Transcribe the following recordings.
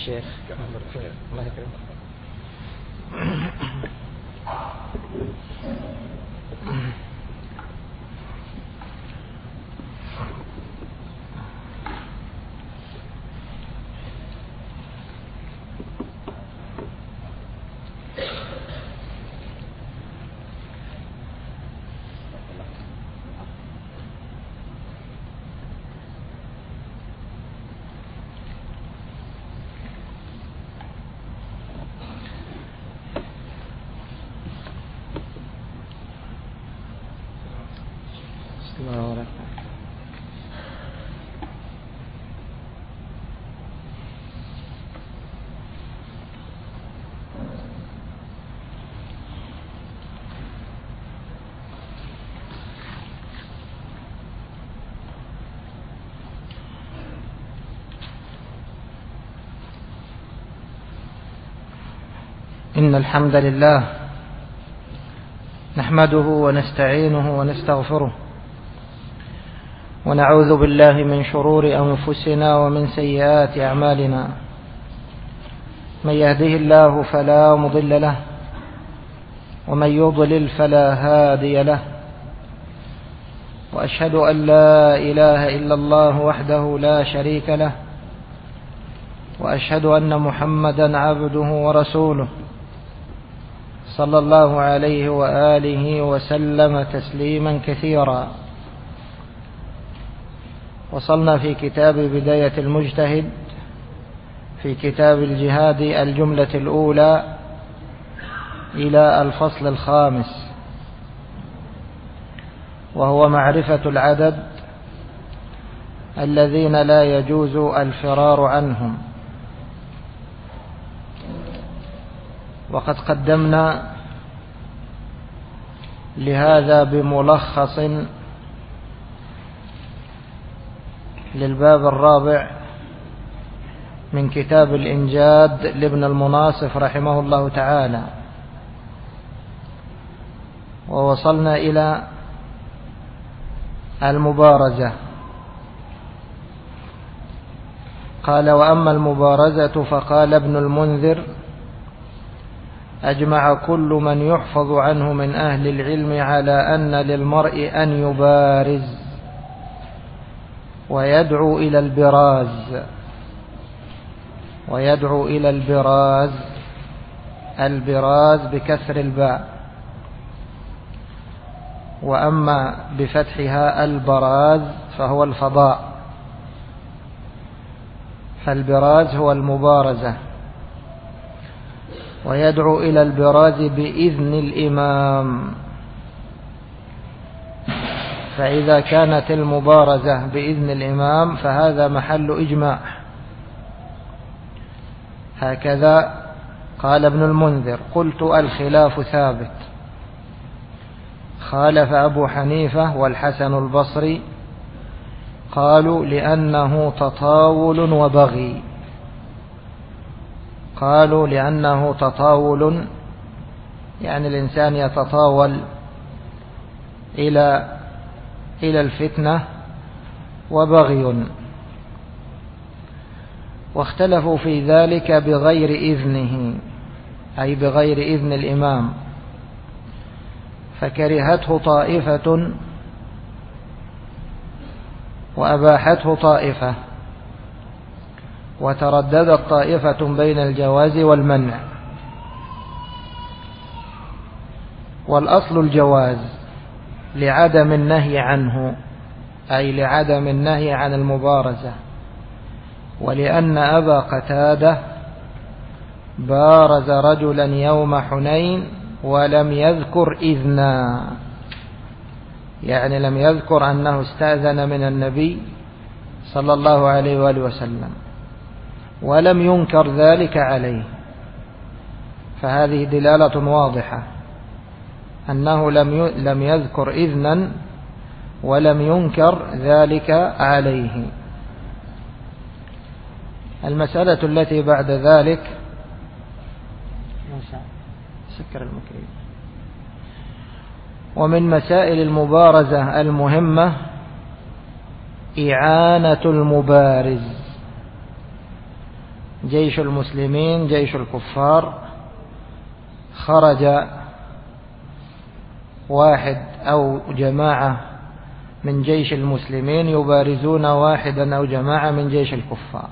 الشيخ. الله يكرمك. إن الحمد لله نحمده ونستعينه ونستغفره ونعوذ بالله من شرور أنفسنا ومن سيئات أعمالنا. من يهده الله فلا مضل له ومن يضلل فلا هادي له، وأشهد أن لا إله إلا الله وحده لا شريك له، وأشهد أن محمدا عبده ورسوله صلى الله عليه وآله وسلم تسليما كثيرا. وصلنا في كتاب بداية المجتهد في كتاب الجهاد الجملة الأولى إلى الفصل الخامس، وهو معرفة العدد الذين لا يجوز الفرار عنهم. وقد قدمنا لهذا بملخص للباب الرابع من كتاب الإنجاد لابن المناصف رحمه الله تعالى، ووصلنا إلى المبارزة. قال: وأما المبارزة فقال ابن المنذر: أجمع كل من يحفظ عنه من أهل العلم على أن للمرء أن يبارز ويدعو إلى البراز، البراز بكسر الباء، وأما بفتحها البراز فهو الفضاء، فالبراز هو المبارزة. ويدعو إلى البراز بإذن الإمام، فإذا كانت المبارزة بإذن الإمام فهذا محل إجماع. هكذا قال ابن المنذر. قلت: الخلاف ثابت. خالف أبو حنيفة والحسن البصري، قالوا لأنه تطاول وبغي. قالوا لأنه تطاول، يعني الإنسان يتطاول إلى الفتنة، وبغي. واختلفوا في ذلك بغير إذنه، أي بغير إذن الإمام، فكرهته طائفة وأباحته طائفة، وترددت طائفة بين الجواز والمنع. والأصل الجواز لعدم النهي عنه، أي لعدم النهي عن المبارزة، ولأن أبا قتادة بارز رجلا يوم حنين ولم يذكر إذنا، يعني لم يذكر أنه استأذن من النبي صلى الله عليه وآله وسلم، ولم ينكر ذلك عليه. فهذه دلالة واضحة أنه لم يذكر إذنا ولم ينكر ذلك عليه. المسألة التي بعد ذلك، سكر المكيف. ومن مسائل المبارزة المهمة إعانة المبارز، جيش المسلمين جيش الكفار، خرج واحد أو جماعة من جيش المسلمين يبارزون واحدا أو جماعة من جيش الكفار،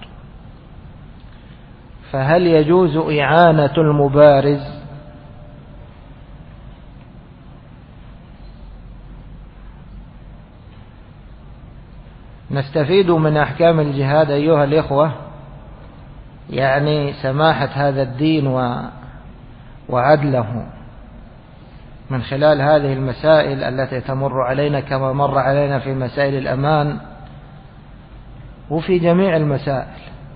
فهل يجوز إعانة المبارز؟ نستفيد من أحكام الجهاد أيها الإخوة، يعني سماحة هذا الدين وعدله من خلال هذه المسائل التي تمر علينا كما مر علينا في مسائل الأمان وفي جميع المسائل.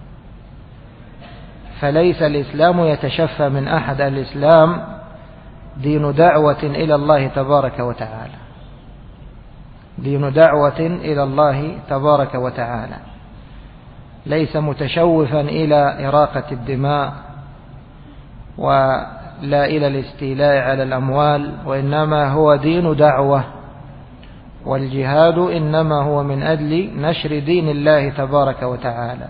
فليس الإسلام يتشفى من أحد، الإسلام دين دعوة إلى الله تبارك وتعالى، دين دعوة إلى الله تبارك وتعالى، ليس متشوفا إلى إراقة الدماء ولا إلى الاستيلاء على الأموال، وإنما هو دين دعوة، والجهاد إنما هو من أجل نشر دين الله تبارك وتعالى.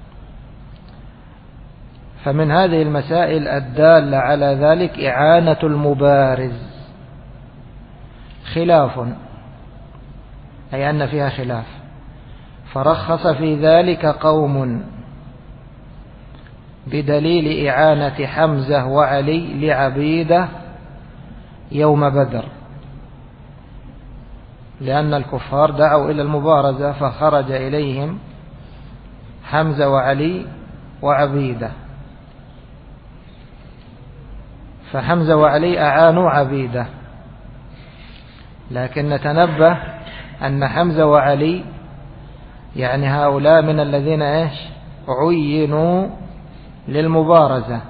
فمن هذه المسائل الدالة على ذلك إعانة المبارز، خلاف، أي أن فيها خلاف، فرخص في ذلك قوم بدليل إعانة حمزة وعلي لعبيدة يوم بدر، لأن الكفار دعوا إلى المبارزة فخرج إليهم حمزة وعلي وعبيدة، فحمزة وعلي أعانوا عبيدة، لكن نتنبه أن حمزة وعلي يعني هؤلاء من الذين عينوا للمبارزة.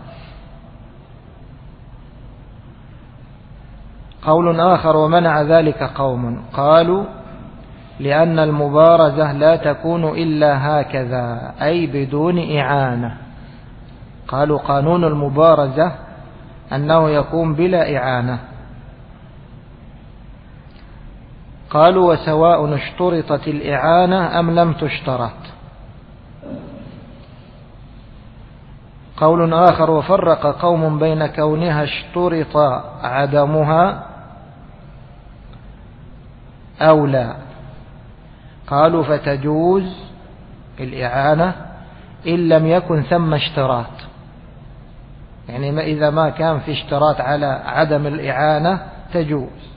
قول آخر ومنع ذلك قوم قالوا لأن المبارزة لا تكون إلا هكذا، أي بدون إعانة. قالوا قانون المبارزة أنه يكون بلا إعانة. قالوا وسواء اشترطت الإعانة أم لم تشترط. قول آخر وفرق قوم بين كونها اشترط عدمها أو لا، قالوا فتجوز الإعانة إن لم يكن ثم اشتراط، يعني إذا ما كان في اشتراط على عدم الإعانة تجوز،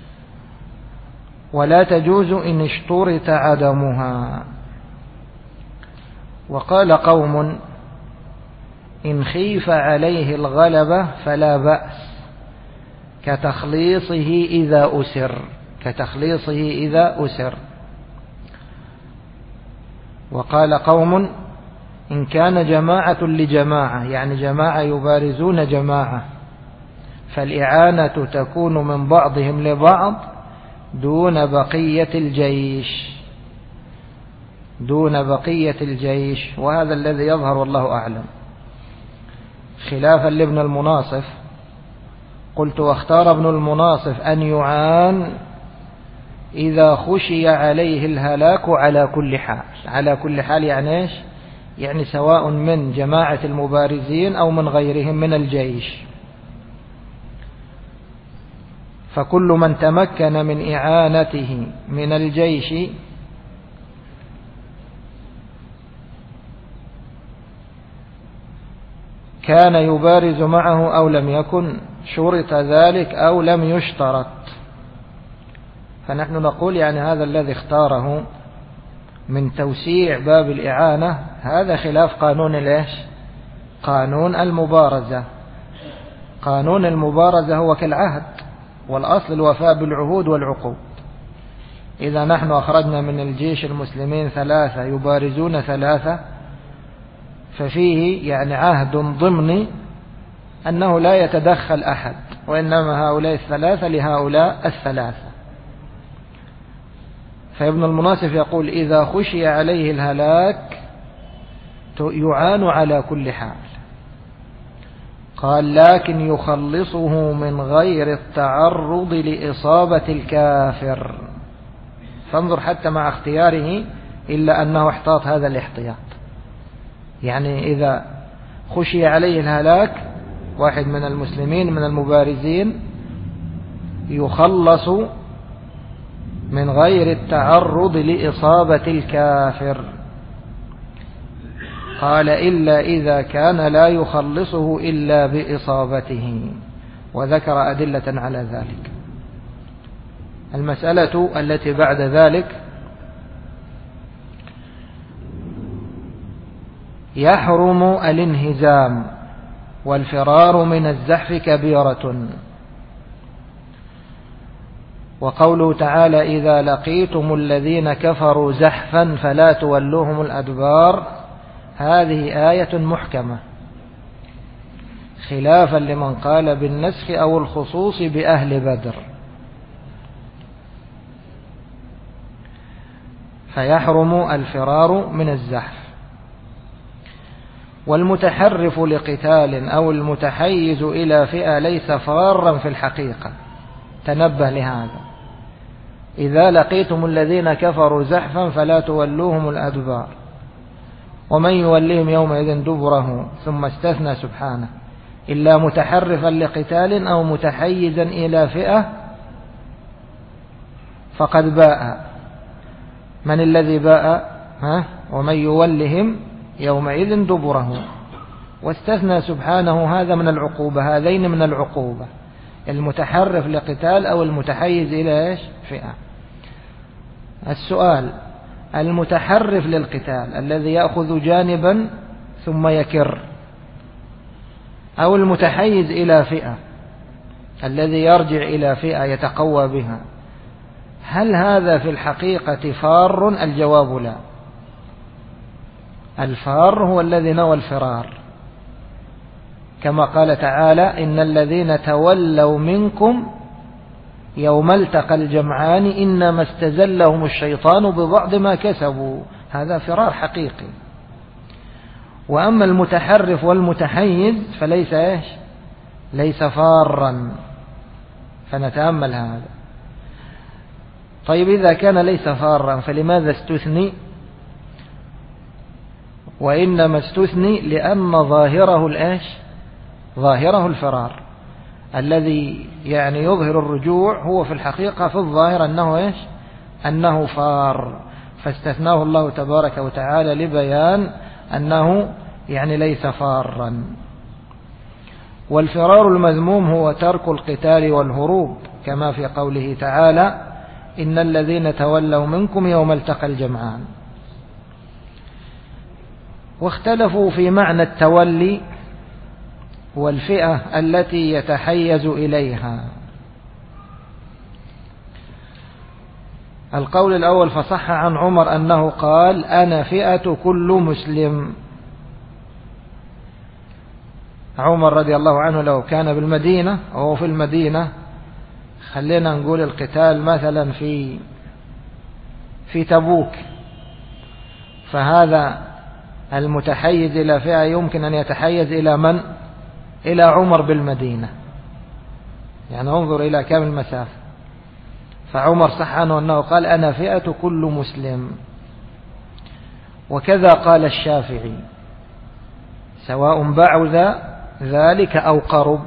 ولا تجوز إن اشترط عدمها. وقال قوم إن خيف عليه الغلبة فلا بأس كتخليصه إذا أسر. وقال قوم إن كان جماعة لجماعة، يعني جماعة يبارزون جماعة، فالإعانة تكون من بعضهم لبعض دون بقية الجيش، وهذا الذي يظهر والله أعلم، خلافا لابن المناصف. قلت واختار ابن المناصف أن يعان إذا خشي عليه الهلاك على كل حال يعني يعني سواء من جماعة المبارزين أو من غيرهم من الجيش، فكل من تمكن من إعانته من الجيش كان يبارز معه أو لم يكن، شرط ذلك أو لم يشترط. فنحن نقول يعني هذا الذي اختاره من توسيع باب الإعانة هذا خلاف قانون المبارزة. قانون المبارزة هو كالعهد، والأصل الوفاء بالعهود والعقود. إذا نحن أخرجنا من الجيش المسلمين 3 يبارزون 3، ففيه يعني عهد ضمني أنه لا يتدخل أحد، وإنما هؤلاء 3 لهؤلاء 3. فابن المناصف يقول إذا خشي عليه الهلاك يعان على كل حال. قال لكن يخلصه من غير التعرض لإصابة الكافر. فانظر حتى مع اختياره إلا أنه احتاط هذا الاحتياط، يعني إذا خشي عليه الهلاك، واحد من المسلمين من المبارزين، يخلص من غير التعرض لإصابة الكافر. قال إلا إذا كان لا يخلصه إلا بإصابته، وذكر أدلة على ذلك. المسألة التي بعد ذلك: يحرم الانهزام والفرار من الزحف كبيرة. وقوله تعالى: إذا لقيتم الذين كفروا زحفا فلا تولوهم الأدبار، هذه آية محكمة، خلافا لمن قال بالنسخ أو الخصوص بأهل بدر. فيحرم الفرار من الزحف. والمتحرف لقتال أو المتحيز إلى فئة ليس فارا في الحقيقة، تنبه لهذا. إذا لقيتم الذين كفروا زحفا فلا تولوهم الأدبار، ومن يوليهم يومئذ دبره، ثم استثنى سبحانه: إلا متحرفا لقتال أو متحيزا إلى فئة فقد باء. من الذي باء؟ ومن يولهم يومئذ دبره. واستثنى سبحانه هذا من العقوبة، هذين من العقوبة: المتحرف لقتال أو المتحيز إلى فئة. السؤال: المتحرف للقتال الذي يأخذ جانبا ثم يكر، أو المتحيز إلى فئة الذي يرجع إلى فئة يتقوى بها، هل هذا في الحقيقة فار؟ الجواب لا. الفار هو الذي نوى الفرار، كما قال تعالى: إن الذين تولوا منكم يوم التقى الجمعان إنما استزلهم الشيطان ببعض ما كسبوا. هذا فرار حقيقي. وأما المتحرف والمتحيز فليس ليس فارا. فنتأمل هذا. طيب إذا كان ليس فارا فلماذا استثني؟ وإنما استثني لأن ظاهره الفرار، الذي يظهر الرجوع هو في الحقيقة في الظاهر أنه فار، فاستثناه الله تبارك وتعالى لبيان أنه ليس فارا. والفرار المذموم هو ترك القتال والهروب، كما في قوله تعالى: إن الذين تولوا منكم يوم التقى الجمعان. واختلفوا في معنى التولي والفئة التي يتحيز إليها. القول الأول: فصح عن عمر أنه قال: أنا فئة كل مسلم. عمر رضي الله عنه لو كان بالمدينة أو في المدينة، خلينا نقول القتال مثلا في تبوك، فهذا المتحيز إلى فئة يمكن أن يتحيز إلى من؟ إلى عمر بالمدينة. انظر إلى كم المسافة. فعمر صح عنه أنه قال: أنا فئة كل مسلم. وكذا قال الشافعي، سواء بعد ذلك أو قرب.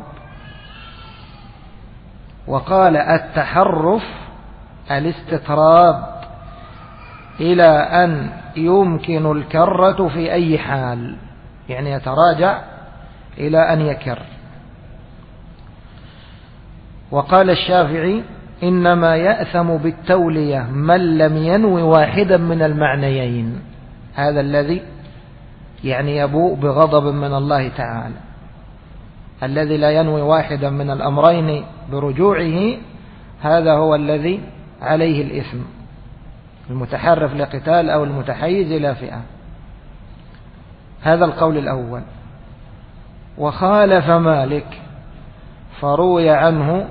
وقال: التحرف الاستطراد إلى أن يمكن الكرة في أي حال، يتراجع إلى أن يكر. وقال الشافعي: إنما يأثم بالتولية من لم ينوي واحدا من المعنيين. هذا الذي يبوء بغضب من الله تعالى، الذي لا ينوي واحدا من الأمرين برجوعه، هذا هو الذي عليه الإثم، المتحرف لقتال أو المتحيز إلى فئة. هذا القول الأول. وخالف مالك فروي عنه: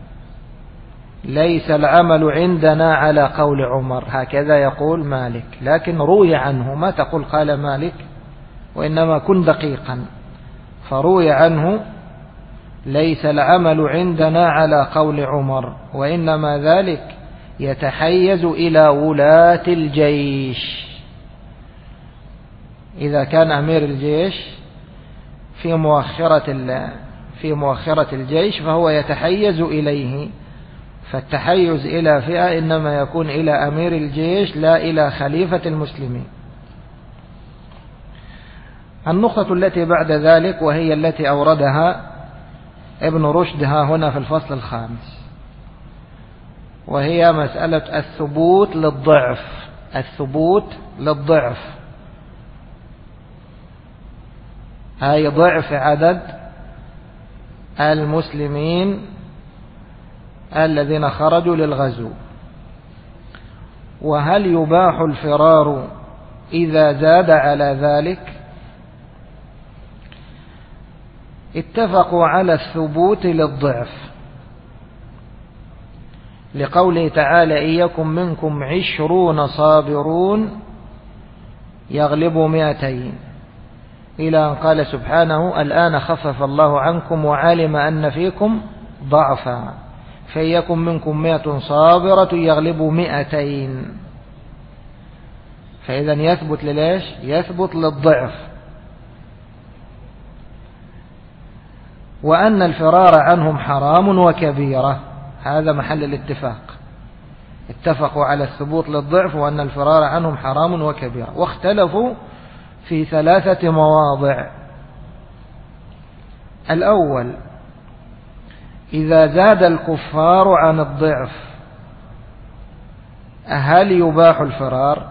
ليس العمل عندنا على قول عمر. هكذا يقول مالك، لكن روي عنه، ما تقول قال مالك، وإنما كن دقيقا. فروي عنه: ليس العمل عندنا على قول عمر، وإنما ذلك يتحيز إلى ولاة الجيش. إذا كان أمير الجيش في مؤخرة الجيش فهو يتحيز إليه، فالتحيز إلى فئة إنما يكون إلى أمير الجيش لا إلى خليفة المسلمين. النقطة التي بعد ذلك وهي التي أوردها ابن رشد ها هنا في الفصل الخامس، وهي مسألة الثبوت للضعف. الثبوت للضعف، أي ضعف عدد المسلمين الذين خرجوا للغزو. وهل يباح الفرار إذا زاد على ذلك؟ اتفقوا على الثبوت للضعف لقوله تعالى: إن يكن منكم 20 صابرون يغلبوا 200، إلى أن قال سبحانه: الآن خفف الله عنكم وعلم أن فيكم ضعفا فإن يكن منكم 100 صابرة يغلبوا 200. فإذا يثبت لليش؟ يثبت للضعف. وأن الفرار عنهم حرام وكبيرة، هذا محل الاتفاق. اتفقوا على الثبوت للضعف وأن الفرار عنهم حرام وكبيرة، واختلفوا في 3 مواضع. الأول: إذا زاد الكفار عن الضعف هل يباح الفرار؟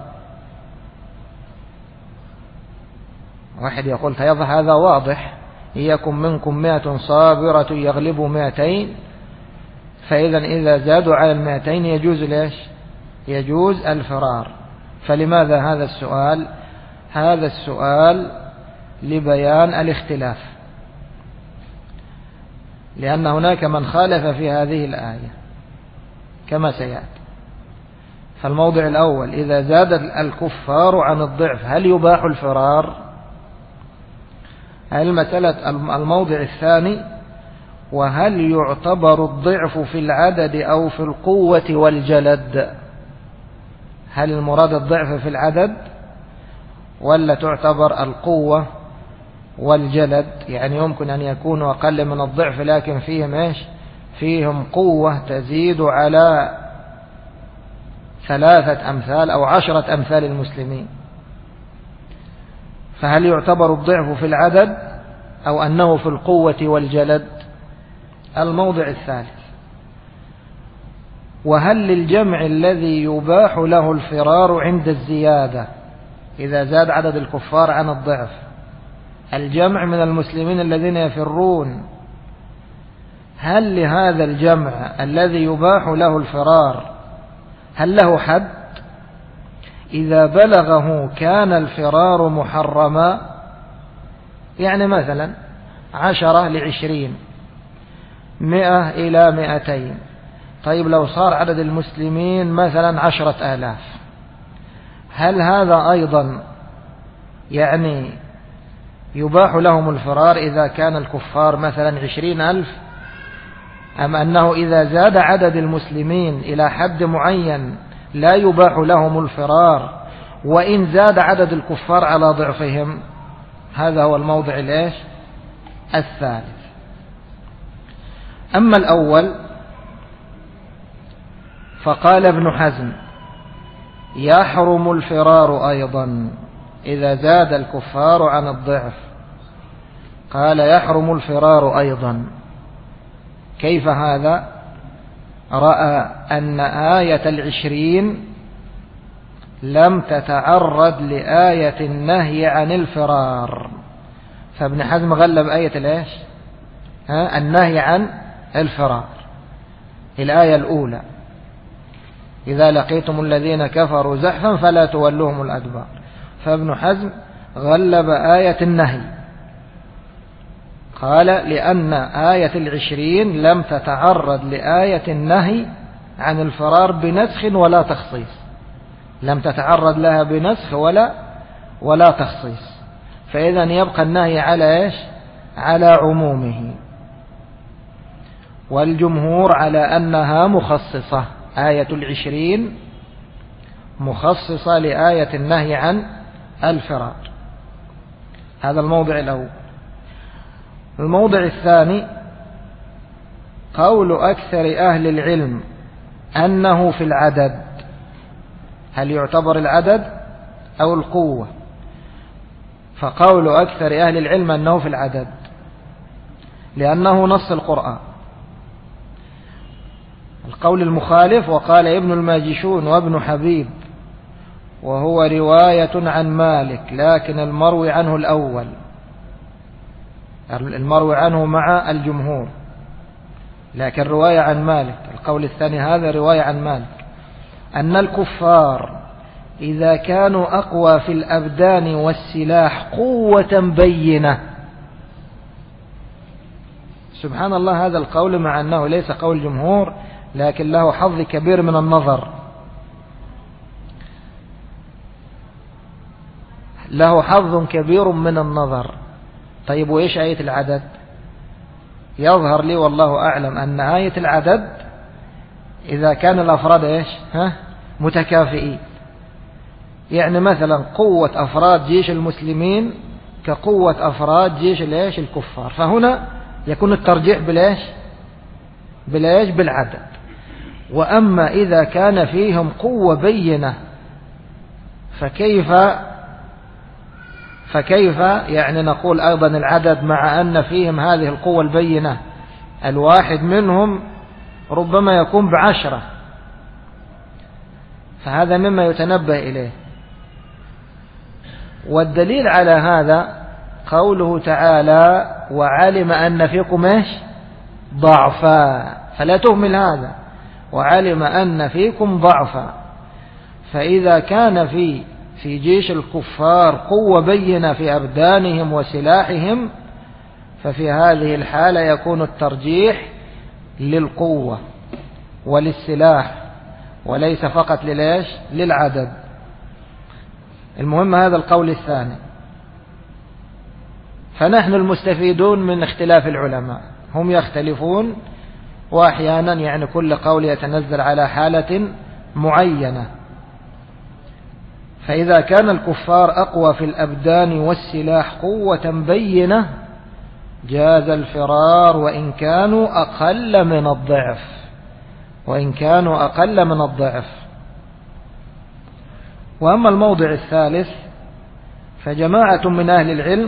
واحد يقول هذا واضح، إن يكن منكم 100 صابرة يغلبوا 200، فإذا إذا زادوا على 200 يجوز ليش؟ يجوز الفرار. فلماذا هذا السؤال؟ هذا السؤال لبيان الاختلاف، لأن هناك من خالف في هذه الآية كما سيأتي. فالموضع الأول: إذا زاد الكفار عن الضعف هل يباح الفرار؟ الموضع الثاني: وهل يعتبر الضعف في العدد أو في القوة والجلد؟ هل المراد الضعف في العدد ولا تعتبر القوة والجلد؟ يعني يمكن أن يكونوا أقل من الضعف لكن فيهم إيش؟ فيهم قوة تزيد على 3 أمثال أو 10 أمثال المسلمين. فهل يعتبر الضعف في العدد أو أنه في القوة والجلد؟ الموضع الثالث: وهل للجمع الذي يباح له الفرار عند الزيادة، إذا زاد عدد الكفار عن الضعف، الجمع من المسلمين الذين يفرون، هل لهذا الجمع الذي يباح له الفرار هل له حد؟ إذا بلغه كان الفرار محرما، يعني مثلا 10 ل20، 100 إلى 200. طيب لو صار عدد المسلمين مثلا 10,000، هل هذا أيضا يعني يباح لهم الفرار إذا كان الكفار مثلا 20,000، أم أنه إذا زاد عدد المسلمين إلى حد معين لا يباح لهم الفرار وإن زاد عدد الكفار على ضعفهم؟ هذا هو الموضع الثالث. أما الأول فقال ابن حزم: يحرم الفرار أيضا إذا زاد الكفار عن الضعف. قال: يحرم الفرار أيضا. كيف هذا؟ رأى أن آية 20 لم تتعرض لآية النهي عن الفرار، فابن حزم غلب آية النهي عن الفرار، الآية الأولى: إذا لقيتم الذين كفروا زحفا فلا تولوهم الأدبار. فابن حزم غلب آية النهي، قال: لأن آية 20 لم تتعرض لآية النهي عن الفرار بنسخ ولا تخصيص، لم تتعرض لها بنسخ ولا تخصيص، فإذا يبقى النهي على على عمومه. والجمهور على أنها مخصصة، آية 20 مخصصة لآية النهي عن الفرار. هذا الموضع الأول. الموضع الثاني قول أكثر أهل العلم أنه في العدد. هل يعتبر العدد أو القوة؟ فقول أكثر أهل العلم أنه في العدد لأنه نص القرآن. القول المخالف وقال ابن الماجشون وابن حبيب وهو رواية عن مالك، لكن المروي عنه الأول، المروي عنه مع الجمهور، لكن رواية عن مالك. القول الثاني هذا رواية عن مالك، أن الكفار إذا كانوا أقوى في الأبدان والسلاح قوة بينة. سبحان الله، هذا القول مع أنه ليس قول جمهور لكن له حظ كبير من النظر، له حظ كبير من النظر. طيب وإيش آية العدد؟ يظهر لي والله أعلم أن آية العدد إذا كان الأفراد إيش متكافئين، يعني مثلا قوة أفراد جيش المسلمين كقوة أفراد جيش الكفار، فهنا يكون الترجيح بالعدد. وأما إذا كان فيهم قوة بينة فكيف يعني نقول أيضا العدد مع أن فيهم هذه القوة البينة؟ الواحد منهم ربما يكون ب10، فهذا مما يتنبه إليه. والدليل على هذا قوله تعالى وعلم أن فيكم ضعفا، فلا تهمل هذا، وعلم أن فيكم ضعفا. فإذا كان في جيش الكفار قوة بينة في أبدانهم وسلاحهم، ففي هذه الحالة يكون الترجيح للقوة وللسلاح وليس فقط للعدد. المهم هذا القول الثاني. فنحن المستفيدون من اختلاف العلماء، هم يختلفون، وأحيانا يعني كل قول يتنزل على حالة معينة. فإذا كان الكفار أقوى في الأبدان والسلاح قوة بينة جاز الفرار وإن كانوا أقل من الضعف. وأما الموضع الثالث فجماعة من أهل العلم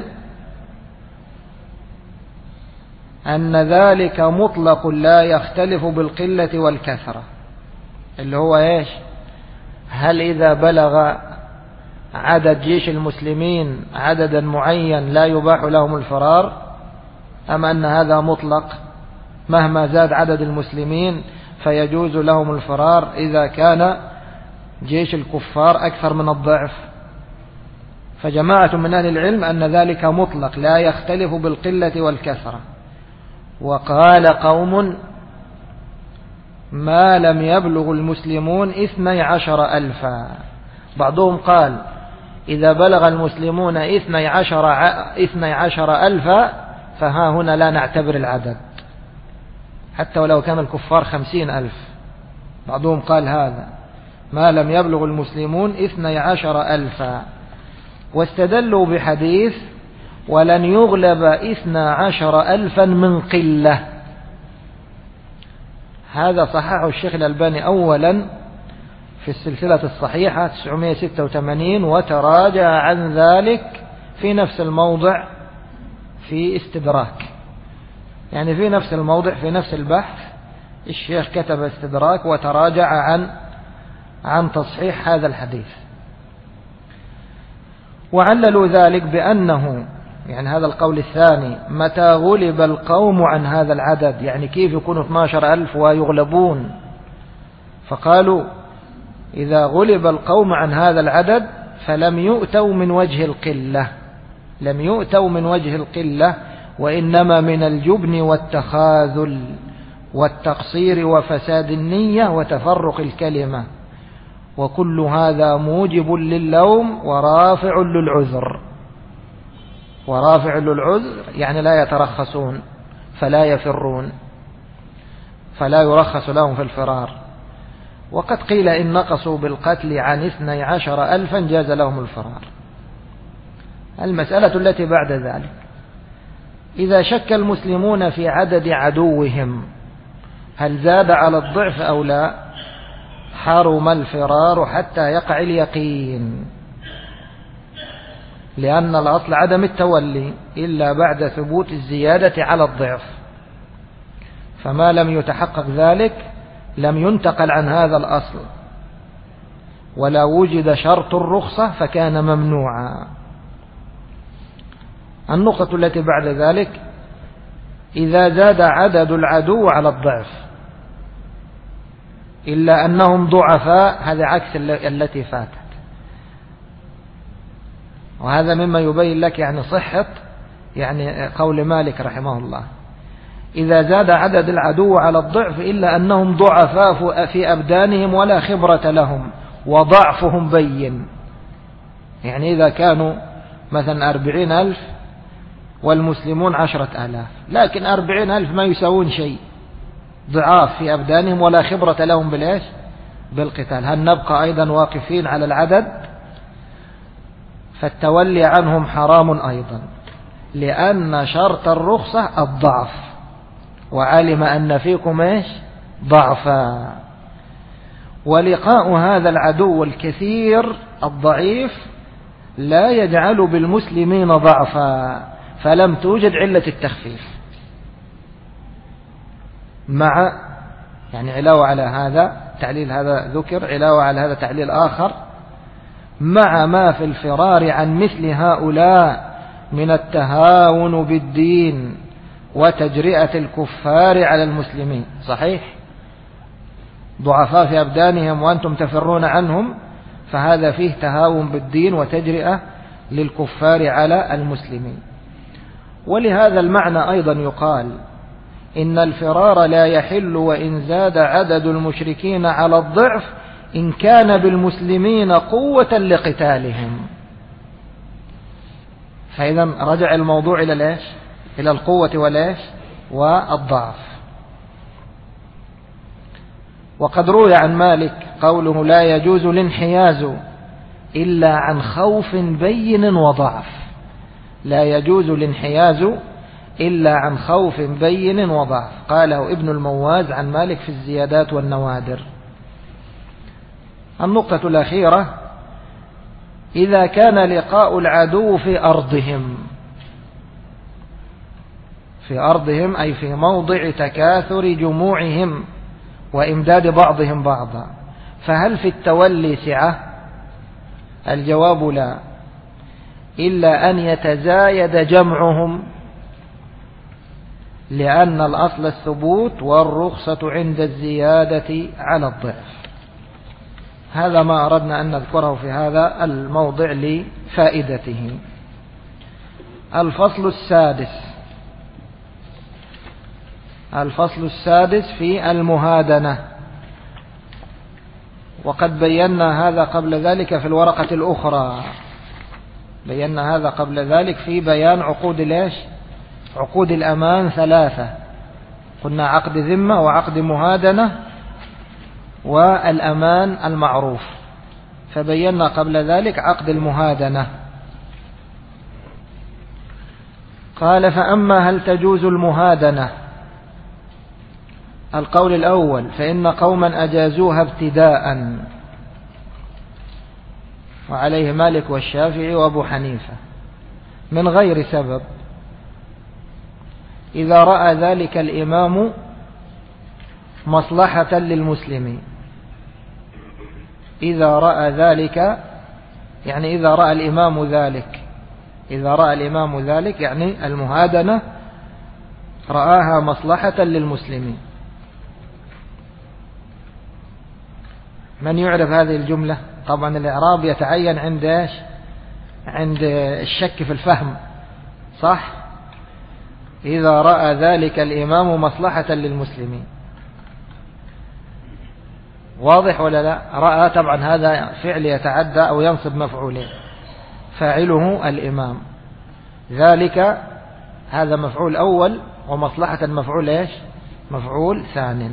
أن ذلك مطلق لا يختلف بالقلة والكثرة، اللي هو هل إذا بلغ عدد جيش المسلمين عددا معين لا يباح لهم الفرار، أم أن هذا مطلق مهما زاد عدد المسلمين فيجوز لهم الفرار إذا كان جيش الكفار أكثر من الضعف؟ فجماعة من أهل العلم أن ذلك مطلق لا يختلف بالقلة والكثرة. وقال قوم ما لم يبلغ المسلمون 12,000. بعضهم قال إذا بلغ المسلمون 12,000 فها هنا لا نعتبر العدد حتى ولو كان الكفار 50,000. بعضهم قال هذا ما لم يبلغ المسلمون 12,000، واستدلوا بحديث ولن يغلب 12,000 من قلة. هذا صححه الشيخ الألباني أولا في السلسلة الصحيحة 986، وتراجع عن ذلك في نفس الموضع في استدراك، يعني في نفس الموضع في نفس البحث الشيخ كتب استدراك وتراجع عن تصحيح هذا الحديث. وعللوا ذلك بأنه يعني هذا القول الثاني متى غلب القوم عن هذا العدد، يعني كيف يكونوا 12,000 ويغلبون؟ فقالوا إذا غلب القوم عن هذا العدد فلم يؤتوا من وجه القلة، وإنما من الجبن والتخاذل والتقصير وفساد النية وتفرق الكلمة، وكل هذا موجب للوم ورافع للعذر، يعني لا يترخصون فلا يفرون، فلا يرخص لهم في الفرار. وقد قيل إن نقصوا بالقتل عن 12,000 جاز لهم الفرار. المسألة التي بعد ذلك إذا شك المسلمون في عدد عدوهم هل زاد على الضعف أو لا، حرم الفرار حتى يقع اليقين، لأن الأصل عدم التولي إلا بعد ثبوت الزيادة على الضعف، فما لم يتحقق ذلك لم ينتقل عن هذا الأصل، ولا وجد شرط الرخصة فكان ممنوعا. النقطة التي بعد ذلك: إذا زاد عدد العدو على الضعف إلا أنهم ضعفاء، هذا عكس التي فاتت، وهذا مما يبين لك يعني صحة يعني قول مالك رحمه الله: إذا زاد عدد العدو على الضعف إلا أنهم ضعفاء في أبدانهم ولا خبرة لهم وضعفهم بين. يعني إذا كانوا مثلا 40,000 والمسلمون 10,000، لكن 40,000 ما يساوون شيء، ضعاف في أبدانهم ولا خبرة لهم بالإيش؟ بالقتال، هل نبقى أيضا واقفين على العدد؟ فالتولي عنهم حرام أيضا، لأن شرط الرخصة الضعف، وعلم أن فيكم إيش؟ ضعفا. ولقاء هذا العدو الكثير الضعيف لا يجعل بالمسلمين ضعفا، فلم توجد علة التخفيف. مع يعني علاوة على هذا تعليل، هذا ذكر علاوة على هذا تعليل آخر: مع ما في الفرار عن مثل هؤلاء من التهاون بالدين وتجرئة الكفار على المسلمين. صحيح، ضعفاء في أبدانهم وأنتم تفرون عنهم، فهذا فيه تهاون بالدين وتجرئة للكفار على المسلمين. ولهذا المعنى أيضا يقال إن الفرار لا يحل وإن زاد عدد المشركين على الضعف إن كان بالمسلمين قوة لقتالهم. فإذا رجع الموضوع إلى ليش؟ إلى القوة وليش؟ والضعف. وقد روي عن مالك قوله: لا يجوز الانحياز إلا عن خوف بين وضعف. لا يجوز الانحياز إلا عن خوف بين وضعف، قاله ابن المواز عن مالك في الزيادات والنوادر. النقطة الأخيرة: إذا كان لقاء العدو في أرضهم، في أرضهم أي في موضع تكاثر جموعهم وإمداد بعضهم بعضا، فهل في التولي سعة؟ الجواب لا، إلا أن يتزايد جمعهم، لأن الأصل الثبوت والرخصة عند الزيادة على الضعف. هذا ما أردنا أن نذكره في هذا الموضع لفائدته. الفصل السادس في المهادنة، وقد بينا هذا قبل ذلك في الورقة الأخرى، بينا هذا قبل ذلك في بيان عقود ليش؟ عقود الأمان 3، قلنا عقد ذمة وعقد مهادنة والأمان المعروف، فبينا قبل ذلك عقد المهادنة. قال: فأما هل تجوز المهادنة؟ القول الأول: فإن قوما أجازوها ابتداء، وعليه مالك والشافعي وأبو حنيفة، من غير سبب، إذا رأى ذلك الإمام مصلحة للمسلمين. إذا رأى ذلك يعني إذا رأى الإمام ذلك، إذا رأى الإمام ذلك يعني المهادنة رآها مصلحة للمسلمين. من يعرف هذه الجملة؟ طبعا الإعراب يتعين عند إيش؟ عند الشك في الفهم، صح؟ إذا رأى ذلك الإمام مصلحة للمسلمين، واضح ولا لا؟ رأى طبعا هذا فعل يتعدى أو ينصب مفعولين، فاعله الإمام، ذلك هذا مفعول أول، ومصلحة مفعول إيش؟ مفعول ثاني.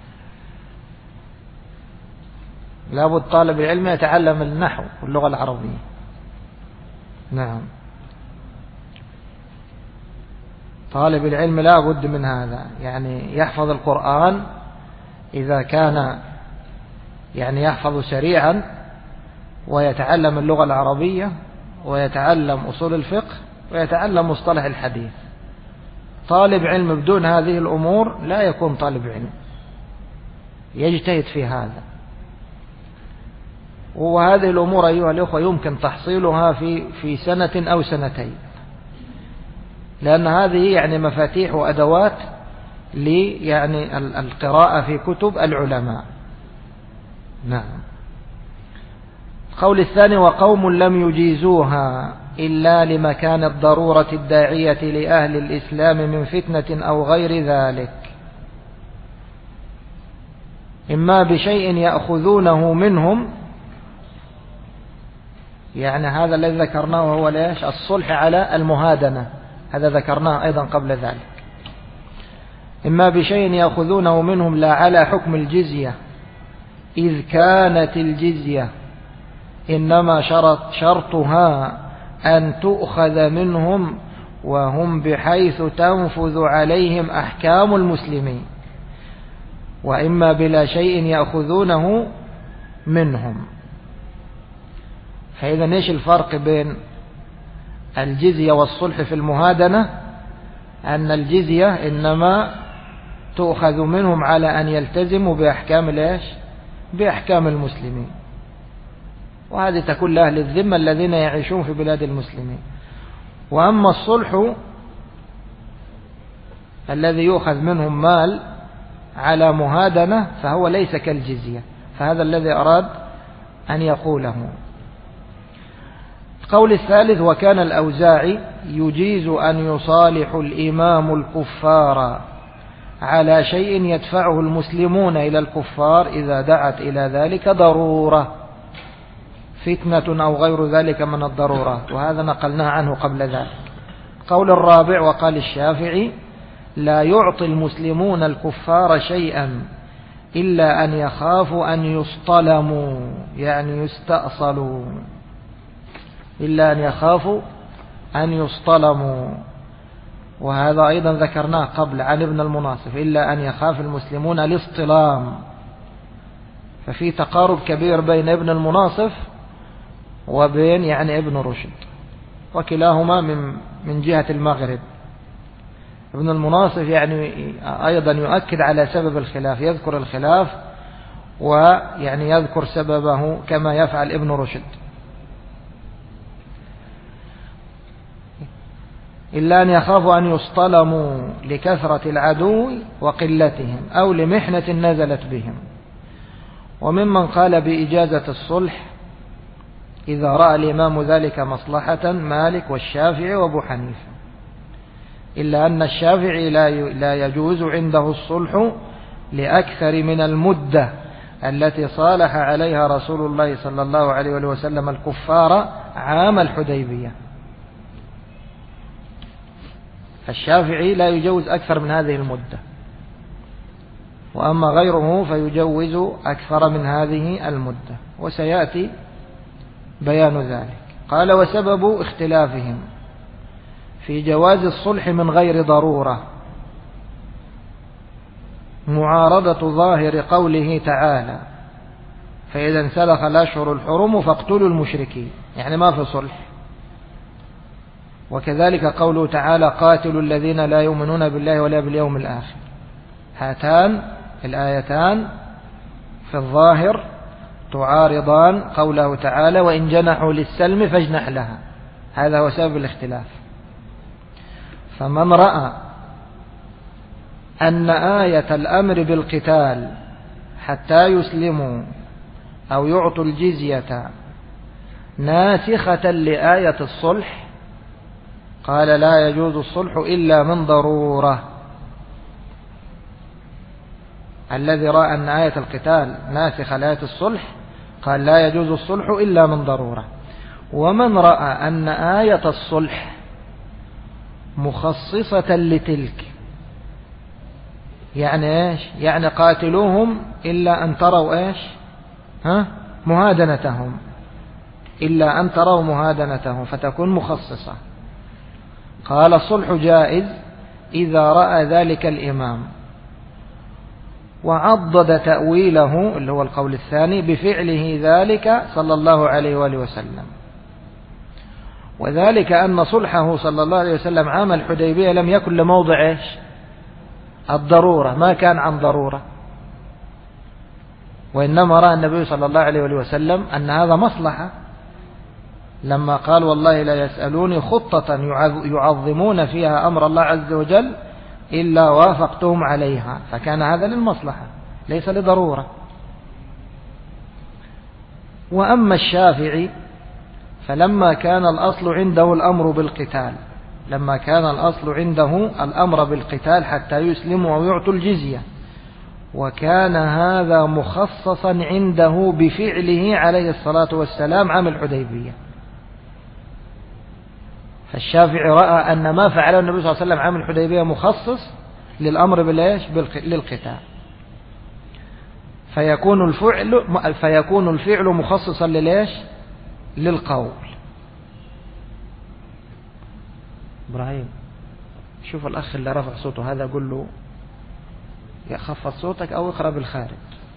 لابد طالب العلم يتعلم النحو واللغة العربية. نعم. طالب العلم لا بد من هذا، يعني يحفظ القرآن إذا كان يعني يحفظ سريعا، ويتعلم اللغة العربية، ويتعلم أصول الفقه، ويتعلم مصطلح الحديث. طالب علم بدون هذه الأمور لا يكون طالب علم، يجتهد في هذا. وهذه الأمور أيها الأخوة يمكن تحصيلها في سنة أو سنتين، لأن هذه يعني مفاتيح وأدوات يعني القراءة في كتب العلماء. نعم. القول الثاني: وقوم لم يجيزوها إلا لمكان الضرورة الداعية لأهل الإسلام من فتنة أو غير ذلك، إما بشيء يأخذونه منهم، يعني هذا الذي ذكرناه هو ليش الصلح على المهادنة، هذا ذكرناه أيضا قبل ذلك. إما بشيء يأخذونه منهم لا على حكم الجزية، إذ كانت الجزية إنما شرطها أن تؤخذ منهم وهم بحيث تنفذ عليهم أحكام المسلمين، وإما بلا شيء يأخذونه منهم. فإذا إيش الفرق بين الجزية والصلح في المهادنة؟ أن الجزية إنما تؤخذ منهم على أن يلتزموا بأحكام الإيش؟ بأحكام المسلمين، وهذه تكون لأهل الذمة الذين يعيشون في بلاد المسلمين. وأما الصلح الذي يؤخذ منهم مال على مهادنة فهو ليس كالجزية، فهذا الذي أراد أن يقوله. القول الثالث: وكان الأوزاعي يجيز أن يصالح الإمام الكفار على شيء يدفعه المسلمون إلى الكفار إذا دعت إلى ذلك ضرورة، فتنة أو غير ذلك من الضرورات، وهذا نقلناه عنه قبل ذلك. القول الرابع: وقال الشافعي: لا يعطي المسلمون الكفار شيئا إلا أن يخافوا أن يصطلموا، يعني يستأصلوا، إلا أن يخافوا أن يصطلموا، وهذا أيضا ذكرناه قبل عن ابن المناصف: إلا أن يخاف المسلمون الاصطلام. ففي تقارب كبير بين ابن المناصف وبين يعني ابن رشد، وكلاهما من جهة المغرب. ابن المناصف يعني أيضا يؤكد على سبب الخلاف، يذكر الخلاف ويعني يذكر سببه كما يفعل ابن رشد. إلا أن يخافوا أن يصطلموا لكثرة العدو وقلتهم أو لمحنة نزلت بهم. وممن قال بإجازة الصلح إذا رأى الإمام ذلك مصلحة مالك والشافعي وأبو حنيفة، إلا أن الشافعي لا يجوز عنده الصلح لأكثر من المدة التي صالح عليها رسول الله صلى الله عليه وسلم الكفار عام الحديبية. الشافعي لا يجوز أكثر من هذه المدة، وأما غيره فيجوز أكثر من هذه المدة، وسيأتي بيان ذلك. قال: وسبب اختلافهم في جواز الصلح من غير ضرورة معارضة ظاهر قوله تعالى: فإذا انسلخ الأشهر الحرم فاقتلوا المشركين، يعني ما في صلح. وكذلك قوله تعالى: قاتلوا الذين لا يؤمنون بالله ولا باليوم الآخر. هاتان الآيتان في الظاهر تعارضان قوله تعالى: وإن جنحوا للسلم فاجنح لها. هذا هو سبب الاختلاف. فمن رأى أن آية الأمر بالقتال حتى يسلموا أو يعطوا الجزية ناسخة لآية الصلح قال: لا يجوز الصلح إلا من ضرورة. الذي رأى أن آية القتال ناسخة لآية الصلح قال: لا يجوز الصلح إلا من ضرورة. ومن رأى أن آية الصلح مخصصة لتلك، يعني إيش؟ يعني قاتلوهم إلا أن تروا إيش؟ مهادنتهم، إلا أن تروا مهادنتهم، فتكون مخصصة. قال: الصلح جائز إذا رأى ذلك الإمام. وعضد تأويله اللي هو القول الثاني بفعله ذلك صلى الله عليه وآله وسلم، وذلك أن صلحه صلى الله عليه وسلم عام الحديبية لم يكن لموضع الضرورة، ما كان عن ضرورة، وإنما رأى النبي صلى الله عليه وسلم أن هذا مصلحة، لما قال والله لا يسألوني خطة يعظمون فيها أمر الله عز وجل إلا وافقتهم عليها، فكان هذا للمصلحة ليس لضرورة. وأما الشافعي فلما كان الأصل عنده الأمر بالقتال، لما كان الأصل عنده الأمر بالقتال حتى يسلموا أو يعطوا الجزية، وكان هذا مخصصا عنده بفعله عليه الصلاة والسلام عام الحديبية. فالشافعي رأى أن ما فعله النبي صلى الله عليه وسلم عام الحديبية مخصص للأمر للقتال، فيكون الفعل مخصصا للقول. إبراهيم شوف الأخ اللي رفع صوته هذا قل له يخفض صوتك أو اقرأ بالخارج.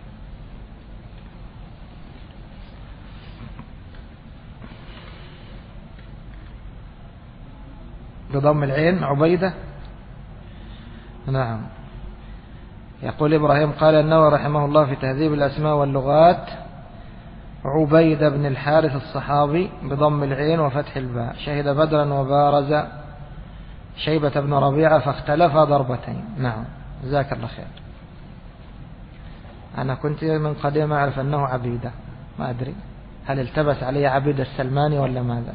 بضم العين عبيدة. نعم. يقول إبراهيم قال النووي رحمه الله في تهذيب الأسماء واللغات عبيدة بن الحارث الصحابي بضم العين وفتح الباء، شهد بدرا وبارز شيبة بن ربيعة فاختلف ضربتين. نعم جزاك الله خير. أنا كنت من قديم أعرف أنه عبيدة، ما أدري هل التبس علي عبيدة السلماني ولا ماذا.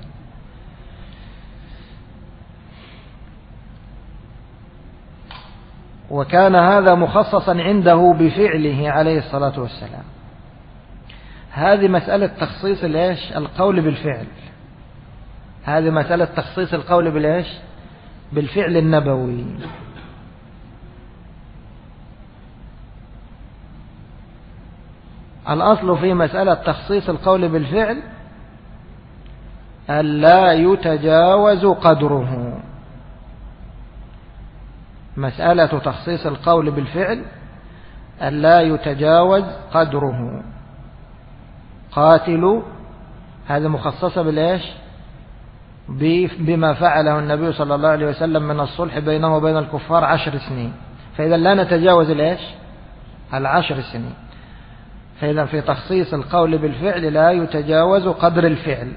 وكان هذا مخصصا عنده بفعله عليه الصلاة والسلام. هذه مسألة تخصيص القول بالفعل، هذه مسألة تخصيص القول بالفعل النبوي. الأصل في مسألة تخصيص القول بالفعل ألا يتجاوز قدره. مسألة تخصيص القول بالفعل ألا يتجاوز قدره. قاتلوا هذا مخصصة بما فعله النبي صلى الله عليه وسلم من الصلح بينه وبين الكفار 10 سنين، فإذا لا نتجاوز 10 سنين. فإذا في تخصيص القول بالفعل لا يتجاوز قدر الفعل.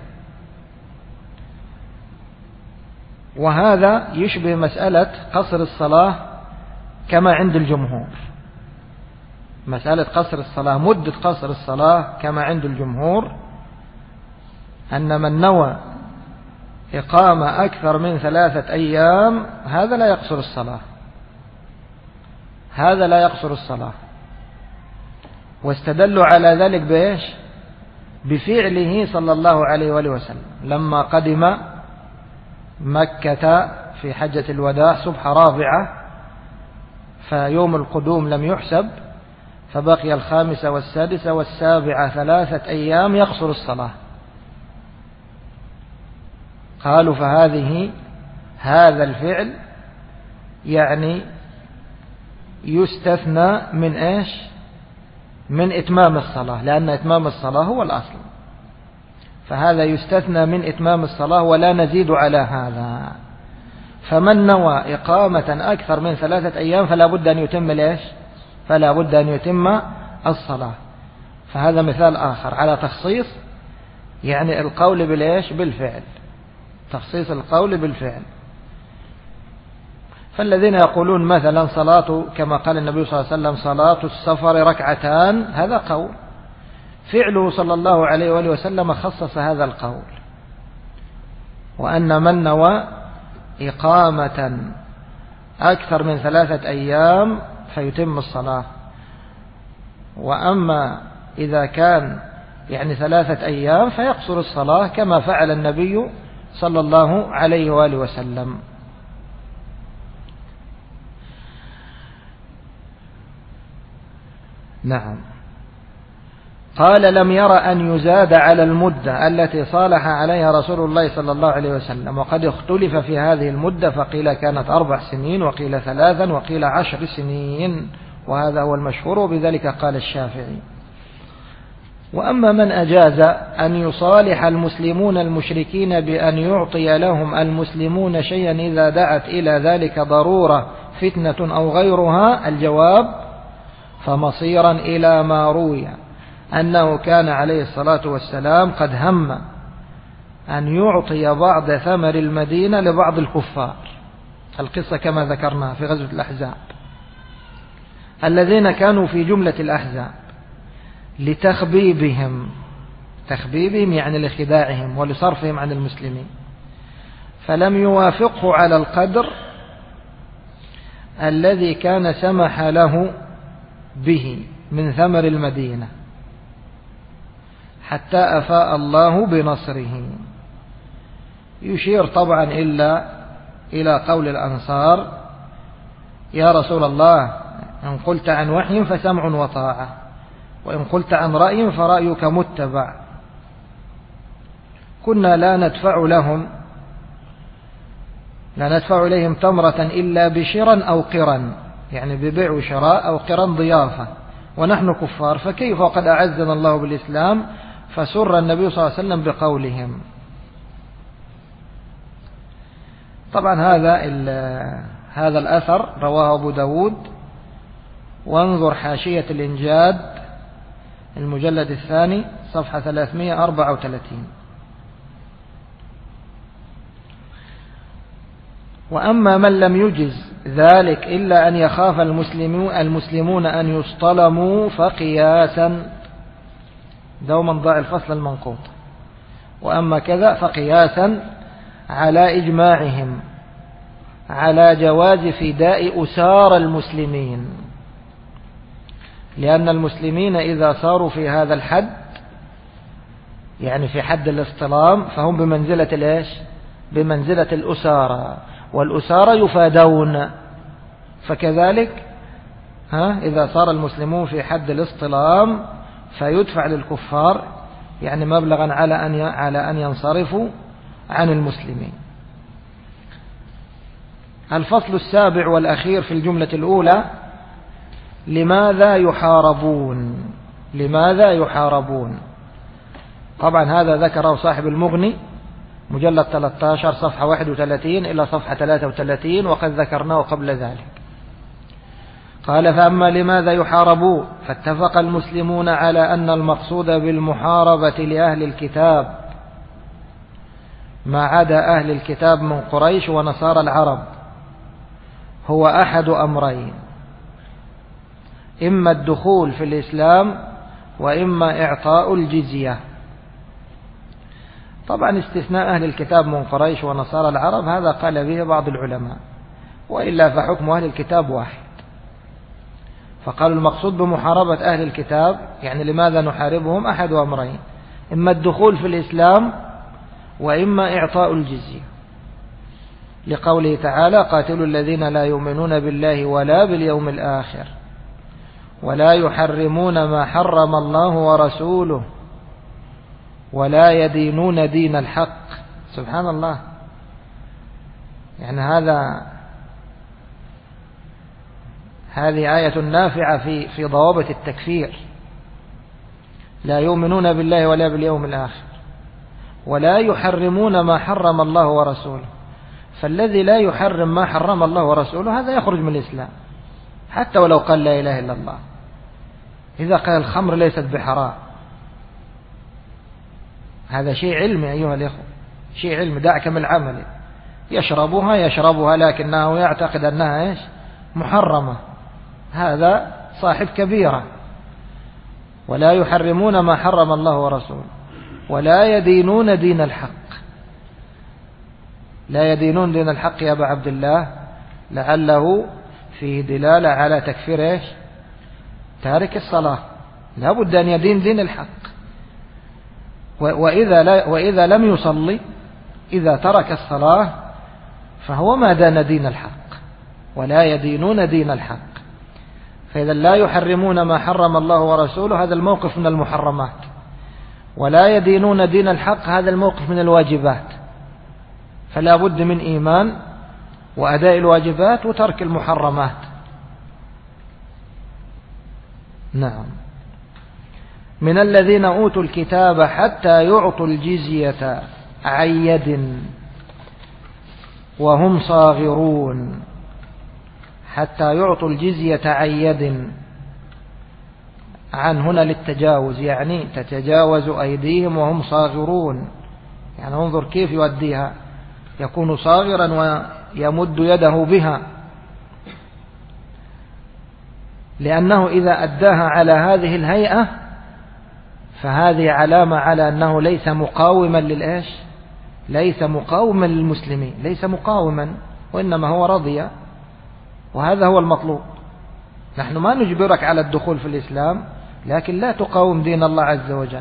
وهذا يشبه مسألة قصر الصلاة كما عند الجمهور. مسألة قصر الصلاة، مدة قصر الصلاة كما عند الجمهور، أن من نوى إقامة أكثر من 3 أيام هذا لا يقصر الصلاة، هذا لا يقصر الصلاة. واستدلوا على ذلك بفعله صلى الله عليه وآله وسلم لما قدم مكة في حجة الوداع صبح رابعة، فيوم القدوم لم يحسب، فبقي 5 والسادس والسابعة 3 أيام يقصر الصلاة. قالوا هذا الفعل يعني يستثنى من إتمام الصلاة، لأن إتمام الصلاة هو الأصل، فهذا يستثنى من إتمام الصلاة ولا نزيد على هذا. فمن نوى إقامة أكثر من 3 أيام فلا بد أن يتم فلا بد أن يتم الصلاة. فهذا مثال آخر على تخصيص يعني القول بالفعل، تخصيص القول بالفعل. فالذين يقولون مثلا صلاة كما قال النبي صلى الله عليه وسلم صلاة السفر 2 ركعات، هذا قول، فعله صلى الله عليه وآله وسلم خصص هذا القول. وأن من نوى إقامة أكثر من 3 أيام فيتم الصلاة. وأما إذا كان يعني 3 أيام فيقصر الصلاة كما فعل النبي صلى الله عليه وآله وسلم. نعم. قال لم ير أن يزاد على المدة التي صالح عليها رسول الله صلى الله عليه وسلم، وقد اختلف في هذه المدة، فقيل كانت 4 سنين، وقيل 3، وقيل 10 سنين، وهذا هو المشهور، وبذلك قال الشافعي. وأما من أجاز أن يصالح المسلمون المشركين بأن يعطي لهم المسلمون شيئا إذا دعت إلى ذلك ضرورة، فتنة أو غيرها، الجواب فمصيرا إلى ما روي أنه كان عليه الصلاة والسلام قد هم أن يعطي بعض ثمر المدينة لبعض الكفار، القصة كما ذكرنا في غزوة الأحزاب، الذين كانوا في جملة الأحزاب، لتخبيبهم يعني لخداعهم ولصرفهم عن المسلمين، فلم يوافقه على القدر الذي كان سمح له به من ثمر المدينة، حتى أفاء الله بنصره. يشير طبعا إلى قول الأنصار: يا رسول الله، إن قلت عن وحي فسمع وطاعة، وإن قلت عن رأي فرأيك متبع. كنا لا ندفع إليهم تمرة إلا بشرا أو قرا، يعني ببيع وشراء، أو قرا ضيافة، ونحن كفار، فكيف وقد أعزنا الله بالإسلام؟ فسر النبي صلى الله عليه وسلم بقولهم. طبعا هذا الأثر رواه أبو داود، وانظر حاشية الإنجاد المجلد 2 صفحة 334. وأما من لم يجز ذلك إلا أن يخاف المسلمون أن يصطلموا فقياسا، دوما ضع الفصل المنقوط، وأما كذا فقياسا على إجماعهم على جواز فداء أسار المسلمين، لأن المسلمين إذا صاروا في هذا الحد، يعني في حد الاصطلام، فهم بمنزلة بمنزلة الأسارة، والأسارة يفادون، فكذلك إذا صار المسلمون في حد الاصطلام فيدفع للكفار يعني مبلغا على أن ينصرفوا عن المسلمين. الفصل السابع والأخير في الجملة الأولى: لماذا يحاربون؟ طبعا هذا ذكره صاحب المغني مجلد 13 صفحة 31 إلى صفحة 33، وقد ذكرناه قبل ذلك. قال: فأما لماذا يحاربون، فاتفق المسلمون على أن المقصود بالمحاربة لأهل الكتاب ما عدا أهل الكتاب من قريش ونصارى العرب هو أحد أمرين: إما الدخول في الإسلام، وإما إعطاء الجزية. طبعا استثناء أهل الكتاب من قريش ونصارى العرب هذا قال به بعض العلماء، وإلا فحكم أهل الكتاب واحد. فقالوا المقصود بمحاربة أهل الكتاب يعني لماذا نحاربهم؟ أحد أمرين: إما الدخول في الإسلام، وإما إعطاء الجزية، لقوله تعالى: قاتلوا الذين لا يؤمنون بالله ولا باليوم الآخر ولا يحرمون ما حرم الله ورسوله ولا يدينون دين الحق. سبحان الله، يعني هذه آية نافعة في ضوابط التكفير. لا يؤمنون بالله ولا باليوم الآخر ولا يحرمون ما حرم الله ورسوله، فالذي لا يحرم ما حرم الله ورسوله هذا يخرج من الإسلام حتى ولو قال لا إله إلا الله. إذا قال الخمر ليست بحرام، هذا شيء علمي أيها الإخوة، شيء علمي، دعك من العمل. يشربها لكنه يعتقد أنها محرمة، هذا صاحب كبيرة. ولا يحرمون ما حرم الله ورسوله ولا يدينون دين الحق. لا يدينون دين الحق يا أبا عبد الله لعله فيه دلالة على تكفير تارك الصلاة، لا بد أن يدين دين الحق. وإذا لم يصلي، إذا ترك الصلاة فهو ما دان دين الحق، ولا يدينون دين الحق. فإذا لا يحرمون ما حرم الله ورسوله هذا الموقف من المحرمات، ولا يدينون دين الحق هذا الموقف من الواجبات، فلا بد من إيمان وأداء الواجبات وترك المحرمات. نعم. من الذين أوتوا الكتاب حتى يعطوا الجزية عن يد وهم صاغرون. حتى يعطوا الجزية عن يد، عن هنا للتجاوز، يعني تتجاوز أيديهم وهم صاغرون، يعني انظر كيف يؤديها، يكون صاغرا ويمد يده بها، لأنه إذا أداها على هذه الهيئة فهذه علامة على أنه ليس مقاوما للإيش، ليس مقاوما للمسلمين، ليس مقاوما، وإنما هو رضي، وهذا هو المطلوب. نحن ما نجبرك على الدخول في الإسلام، لكن لا تقاوم دين الله عز وجل.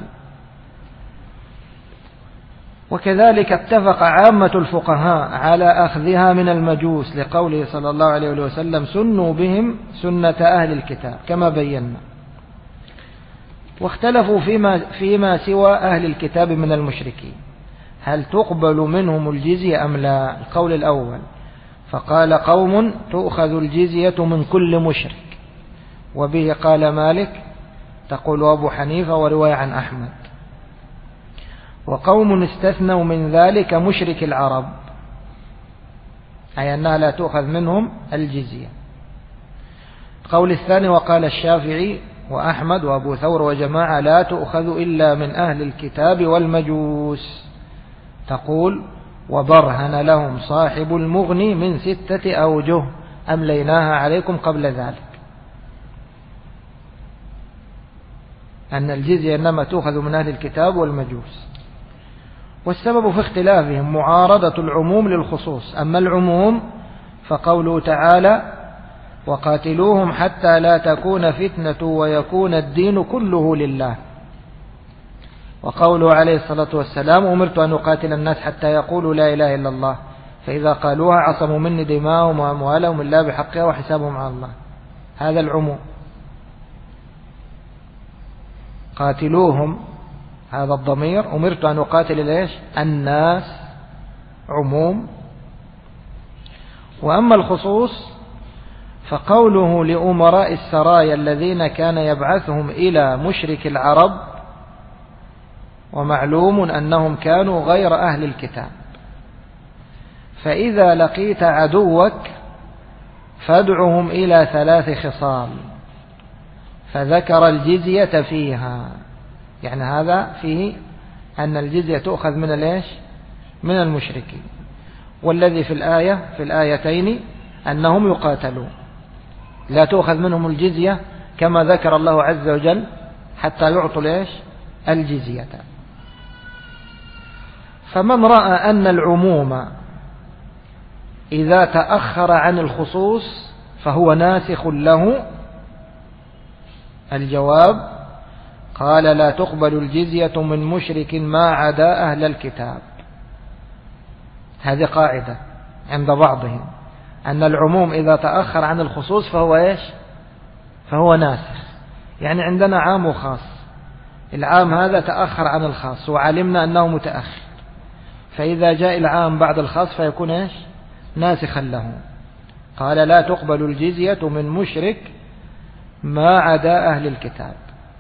وكذلك اتفق عامة الفقهاء على أخذها من المجوس، لقوله صلى الله عليه وسلم: سنوا بهم سنة أهل الكتاب، كما بينا. واختلفوا فيما سوى أهل الكتاب من المشركين، هل تقبل منهم الجزية أم لا؟ القول الأول، فقال قوم: تؤخذ الجزية من كل مشرك، وبه قال مالك، تقول أبو حنيفة، ورواية عن أحمد. وقوم استثنوا من ذلك مشرك العرب، أي أنها لا تؤخذ منهم الجزية. القول الثاني، وقال الشافعي وأحمد وأبو ثور وجماعة: لا تؤخذ إلا من أهل الكتاب والمجوس، تقول: وبرهن لهم صاحب المغني من 6 أوجه أمليناها عليكم قبل ذلك، أن الجزية إنما تؤخذ من أهل الكتاب والمجوس. والسبب في اختلافهم معارضة العموم للخصوص. أما العموم فقوله تعالى: وقاتلوهم حتى لا تكون فتنة ويكون الدين كله لله. وقوله عليه الصلاة والسلام: أمرت أن أقاتل الناس حتى يقولوا لا إله إلا الله، فإذا قالوها عصموا مني دماءهم وأموالهم إلا بحقها وحسابهم على الله. هذا العموم. قاتلوهم، هذا الضمير، أمرت أن أقاتل ليش؟ الناس، عموم. وأما الخصوص فقوله لأمراء السرايا الذين كان يبعثهم إلى مشرك العرب، ومعلوم أنهم كانوا غير أهل الكتاب، فإذا لقيت عدوك فادعهم إلى 3 خصال، فذكر الجزية فيها، يعني هذا فيه أن الجزية تؤخذ من الإيش؟ من المشركين. والذي في الآيتين أنهم يقاتلون، لا تؤخذ منهم الجزية كما ذكر الله عز وجل حتى يعطوا الإيش؟ الجزية. فمن رأى أن العموم إذا تأخر عن الخصوص فهو ناسخ له، الجواب: قال: لا تقبل الجزية من مشرك ما عدا أهل الكتاب. هذه قاعدة عند بعضهم، أن العموم إذا تأخر عن الخصوص فهو إيش؟ فهو ناسخ. يعني عندنا عام وخاص، العام هذا تأخر عن الخاص وعلمنا أنه متأخر، فإذا جاء العام بعد الخاص فيكون إيش؟ ناسخا له. قال: لا تقبل الجزية من مشرك ما عدا أهل الكتاب،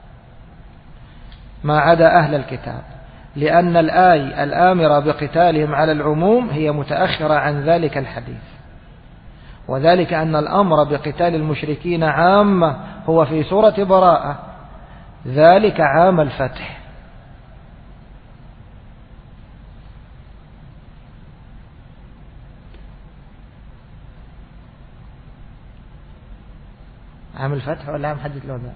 ما عدا أهل الكتاب، لأن الآية الآمرة بقتالهم على العموم هي متأخرة عن ذلك الحديث، وذلك أن الأمر بقتال المشركين عامة هو في سورة براءة، ذلك عام الفتح. عام الفتح ولا عام حجة الوداع؟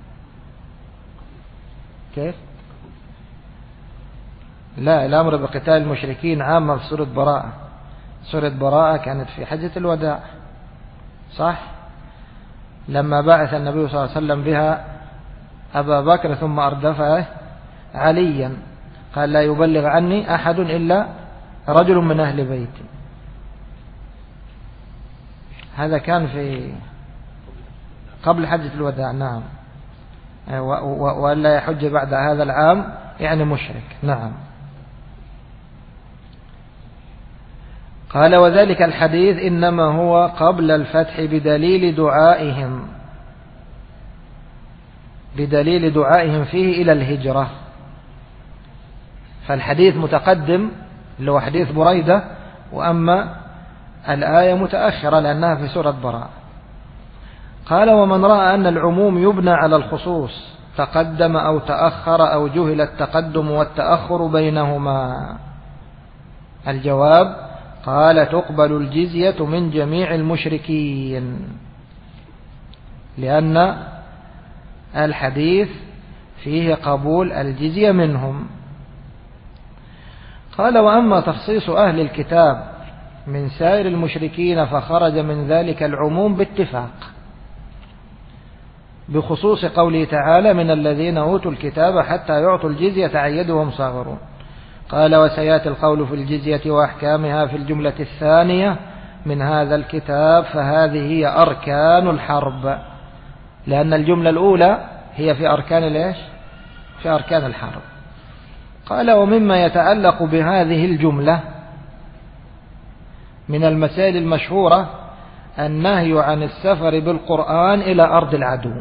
كيف؟ لا، الأمر بقتال المشركين عامة في سورة براءة. سورة براءة كانت في حجة الوداع، صح؟ لما بعث النبي صلى الله عليه وسلم بها أبا بكر ثم أردفه عليا، قال: لا يبلغ عني أحد إلا رجل من أهل بيتي. هذا كان قبل حجة الوداع. نعم. وألا يحج بعد هذا العام يعني مشرك. نعم. قال وذلك الحديث إنما هو قبل الفتح بدليل دعائهم فيه إلى الهجرة. فالحديث متقدم اللي هو حديث بريدة، وأما الآية متأخرة لأنها في سورة براءة. قال ومن رأى أن العموم يبنى على الخصوص تقدم أو تأخر أو جهل التقدم والتأخر بينهما. الجواب قال تقبل الجزية من جميع المشركين، لأن الحديث فيه قبول الجزية منهم. قال وأما تخصيص أهل الكتاب من سائر المشركين فخرج من ذلك العموم باتفاق، بخصوص قوله تعالى من الذين أوتوا الكتاب حتى يعطوا الجزية عن يد وهم صاغرون. قال وسيأتي القول في الجزية وأحكامها في الجملة الثانية من هذا الكتاب، فهذه هي أركان الحرب، لأن الجملة الأولى هي في أركان في أركان الحرب. قال ومما يتعلق بهذه الجملة من المسائل المشهورة النهي عن السفر بالقرآن إلى أرض العدو.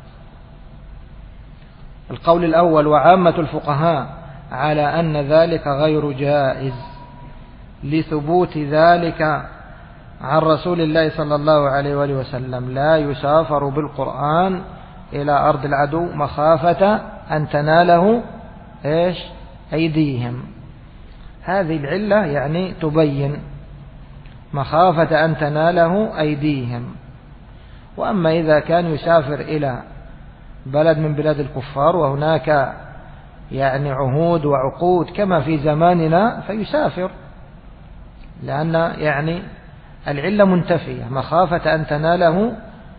القول الأول وعامة الفقهاء على أن ذلك غير جائز لثبوت ذلك عن رسول الله صلى الله عليه وآله وسلم، لا يسافر بالقرآن إلى أرض العدو مخافة أن تناله أيديهم. هذه العلة يعني تبين مخافة أن تناله أيديهم. وأما إذا كان يسافر إلى بلد من بلاد الكفار وهناك يعني عهود وعقود كما في زماننا فيسافر، لأن يعني العلة منتفية مخافة أن تناله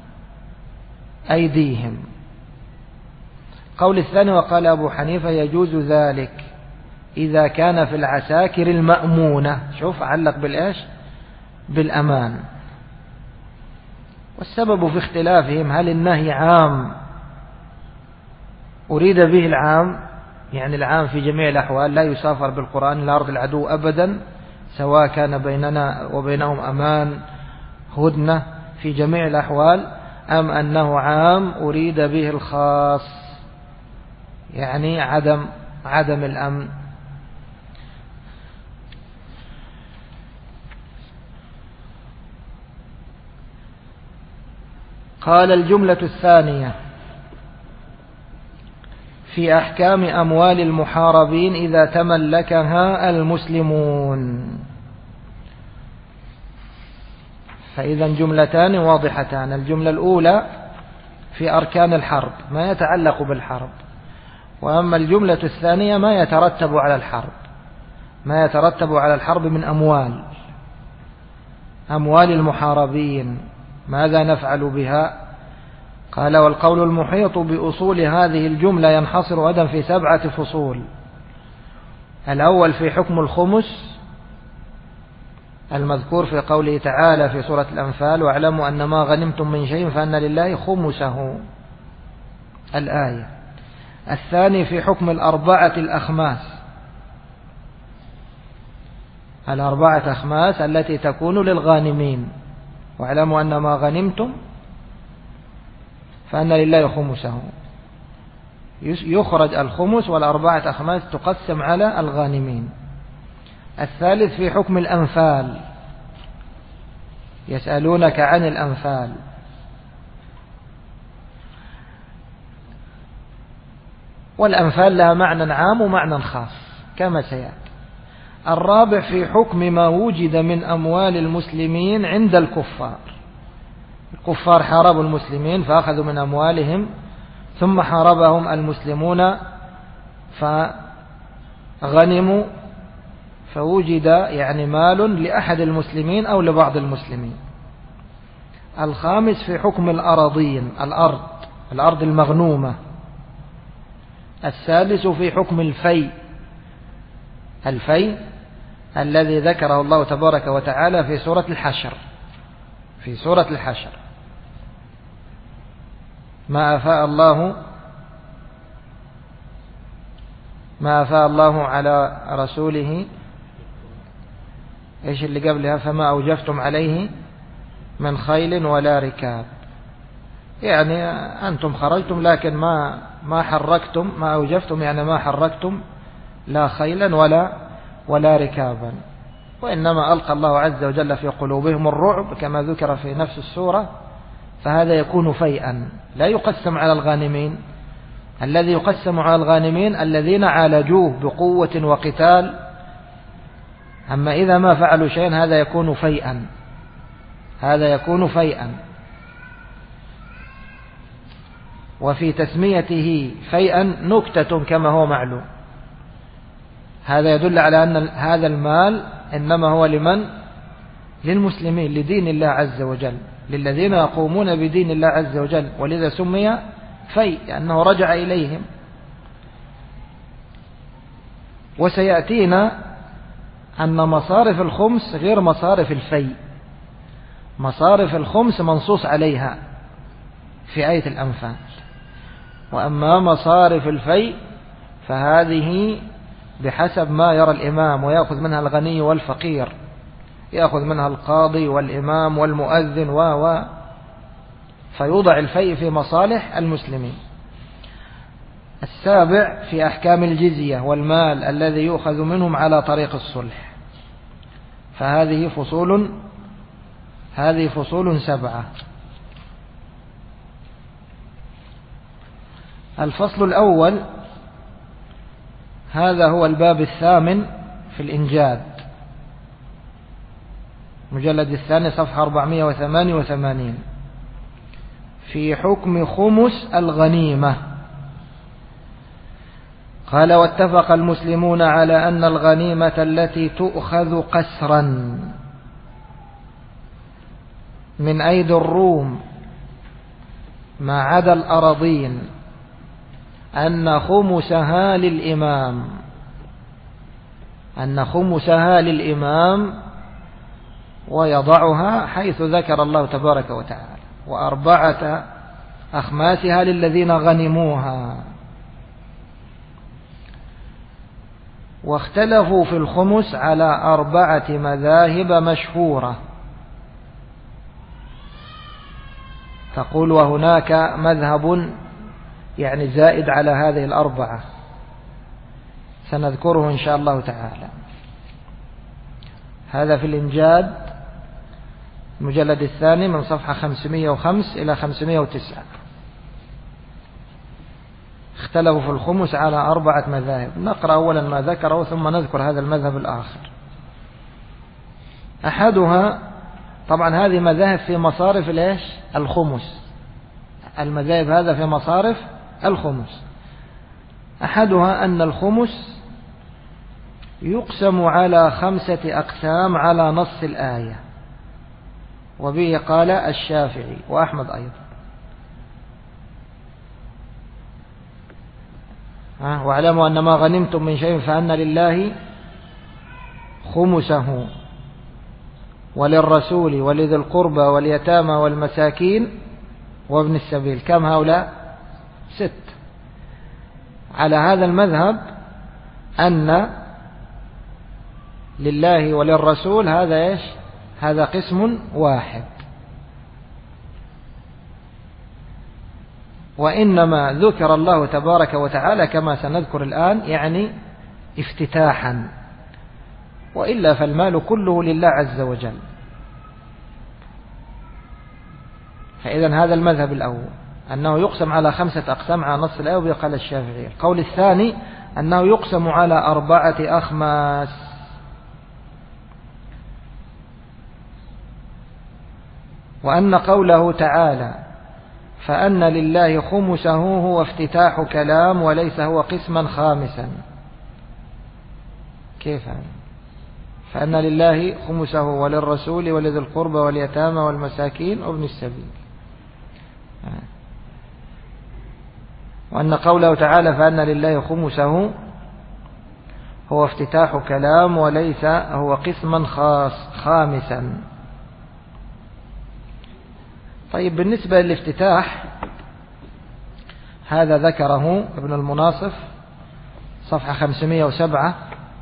أيديهم. قول الثاني وقال أبو حنيفة يجوز ذلك إذا كان في العساكر المأمونة. شوف علق بالأمان. والسبب في اختلافهم هل النهي عام أريد به العام، يعني العام في جميع الأحوال لا يسافر بالقرآن إلى أرض العدو أبدا سواء كان بيننا وبينهم أمان هدنة في جميع الأحوال، أم أنه عام أريد به الخاص يعني عدم الأمن. قال الجملة الثانية في أحكام أموال المحاربين إذا تملكها المسلمون. فإذا جملتان واضحتان. الجملة الأولى في أركان الحرب ما يتعلق بالحرب، وأما الجملة الثانية ما يترتب على الحرب من أموال المحاربين ماذا نفعل بها. قال والقول المحيط بأصول هذه الجملة ينحصر أيضا في 7 فصول. الأول في حكم الخمس المذكور في قوله تعالى في سورة الأنفال واعلموا أن ما غنمتم من شيء فأن لله خمسه الآية. الثاني في حكم الأربعة أخماس التي تكون للغانمين، واعلموا أن ما غنمتم فأن لله خمسه. يخرج الخمس والأربعة أخماس تقسم على الغانمين. الثالث في حكم الأنفال، يسألونك عن الأنفال. والأنفال لها معنى عام ومعنى خاص كما سيأتي. الرابع في حكم ما وجد من أموال المسلمين عند الكفار. الكفار حاربوا المسلمين فأخذوا من أموالهم، ثم حاربهم المسلمون فغنموا، فوجد يعني مال لأحد المسلمين أو لبعض المسلمين. الخامس في حكم الأراضين، الأرض المغنومة. السادس في حكم الفيء الذي ذكره الله تبارك وتعالى في سورة الحشر. ما أفاء الله على رسوله. إيش اللي قبلها؟ فما أوجفتم عليه من خيل ولا ركاب. يعني أنتم خرجتم لكن ما حركتم، ما أوجفتم يعني ما حركتم لا خيلا ولا ركابا، وإنما ألقى الله عز وجل في قلوبهم الرعب كما ذكر في نفس السورة، فهذا يكون فيئا لا يقسم على الغانمين. الذي يقسم على الغانمين الذين عالجوه بقوة وقتال، أما إذا ما فعلوا شيئا هذا يكون فيئا. وفي تسميته فيئا نكتة كما هو معلوم، هذا يدل على أن هذا المال إنما هو للمسلمين، لدين الله عز وجل، للذين يقومون بدين الله عز وجل، ولذا سمي فيء لأنه رجع إليهم. وسيأتينا أن مصارف الخمس غير مصارف الفيء. مصارف الخمس منصوص عليها في آية الأنفال، وأما مصارف الفيء فهذه بحسب ما يرى الإمام، ويأخذ منها الغني والفقير، يأخذ منها القاضي والإمام والمؤذن فيوضع الفيء في مصالح المسلمين. السابع في أحكام الجزية والمال الذي يؤخذ منهم على طريق الصلح، فهذه فصول 7. الفصل الأول هذا هو الباب 8 في الإنجاد، مجلد 2 صفحة 488، في حكم خمس الغنيمة. قال: واتفق المسلمون على أن الغنيمة التي تؤخذ قسرا من أيدي الروم ما عدا الأراضين أن خمسها للإمام ويضعها حيث ذكر الله تبارك وتعالى، و4 أخماسها للذين غنموها. واختلفوا في الخمس على 4 مذاهب مشهورة، تقول وهناك مذهب يعني زائد على هذه 4 سنذكره إن شاء الله تعالى. هذا في الإنجاد المجلد 2 من صفحة 505 إلى 509. اختلفوا في الخمس على 4 مذاهب. نقرأ أولا ما ذكره ثم نذكر هذا المذهب الآخر. أحدها، طبعا هذه مذاهب في مصارف الخمس، المذاهب هذا في مصارف الخمس. أحدها أن الخمس يقسم على 5 أقسام على نص الآية، وبه قال الشافعي وأحمد أيضا. واعلموا أن ما غنمتم من شيء فأن لله خمسه وللرسول ولذي القربى واليتامى والمساكين وابن السبيل. كم هؤلاء؟ 6. على هذا المذهب أن لله وللرسول هذا هذا قسم واحد، وإنما ذكر الله تبارك وتعالى كما سنذكر الآن يعني افتتاحا، وإلا فالمال كله لله عز وجل. فإذا هذا المذهب الأول أنه يقسم على 5 أقسام على نص الآية، وقال الشافعي. القول الثاني أنه يقسم على 4 أخماس، وأن قوله تعالى فأن لله خمسه هو افتتاح كلام وليس هو قسما خامسا. كيف هذا؟ فأن لله خمسه وللرسول ولذي القربى واليتامى والمساكين وابن السبيل. وأن قوله تعالى فأن لله خمسه هو افتتاح كلام وليس هو قسما خامسا. طيب بالنسبة للافتتاح هذا ذكره ابن المناصف صفحة 507.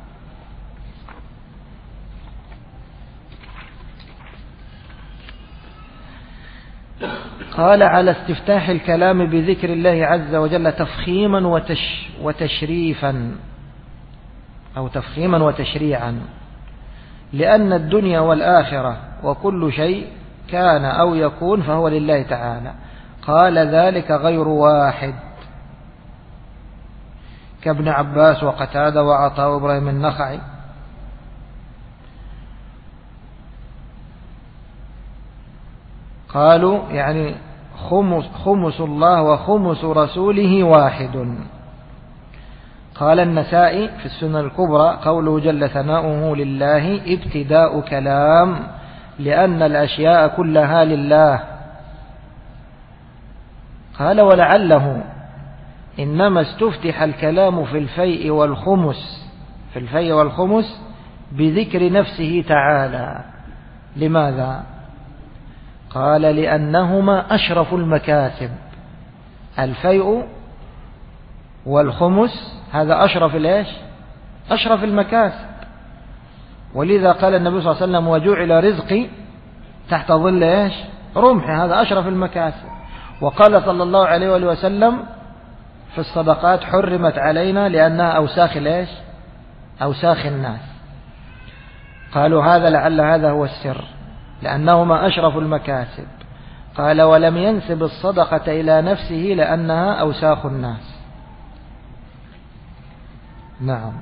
قال على استفتاح الكلام بذكر الله عز وجل تفخيما وتشريفا أو تفخيما وتشريعا، لأن الدنيا والآخرة وكل شيء كان أو يكون فهو لله تعالى. قال ذلك غير واحد كابن عباس وقتادة وعطاء وإبراهيم النخعي. قالوا يعني خمس الله وخمس رسوله واحد. قال النسائي في السنة الكبرى قوله جل ثناؤه لله ابتداء كلام، لأن الأشياء كلها لله. قال ولعله إنما استفتح الكلام في الفيء والخمس بذكر نفسه تعالى. لماذا؟ قال لأنهما أشرف المكاسب. الفيء والخمس هذا أشرف المكاسب. ولذا قال النبي صلى الله عليه وسلم وجعل رزقي تحت ظل رمحي، هذا أشرف المكاسب. وقال صلى الله عليه وآله وسلم في الصدقات حرمت علينا لأنها أوساخ الناس. قالوا هذا لعل هذا هو السر، لأنهما أشرف المكاسب. قال ولم ينسب الصدقة إلى نفسه لأنها أوساخ الناس. نعم.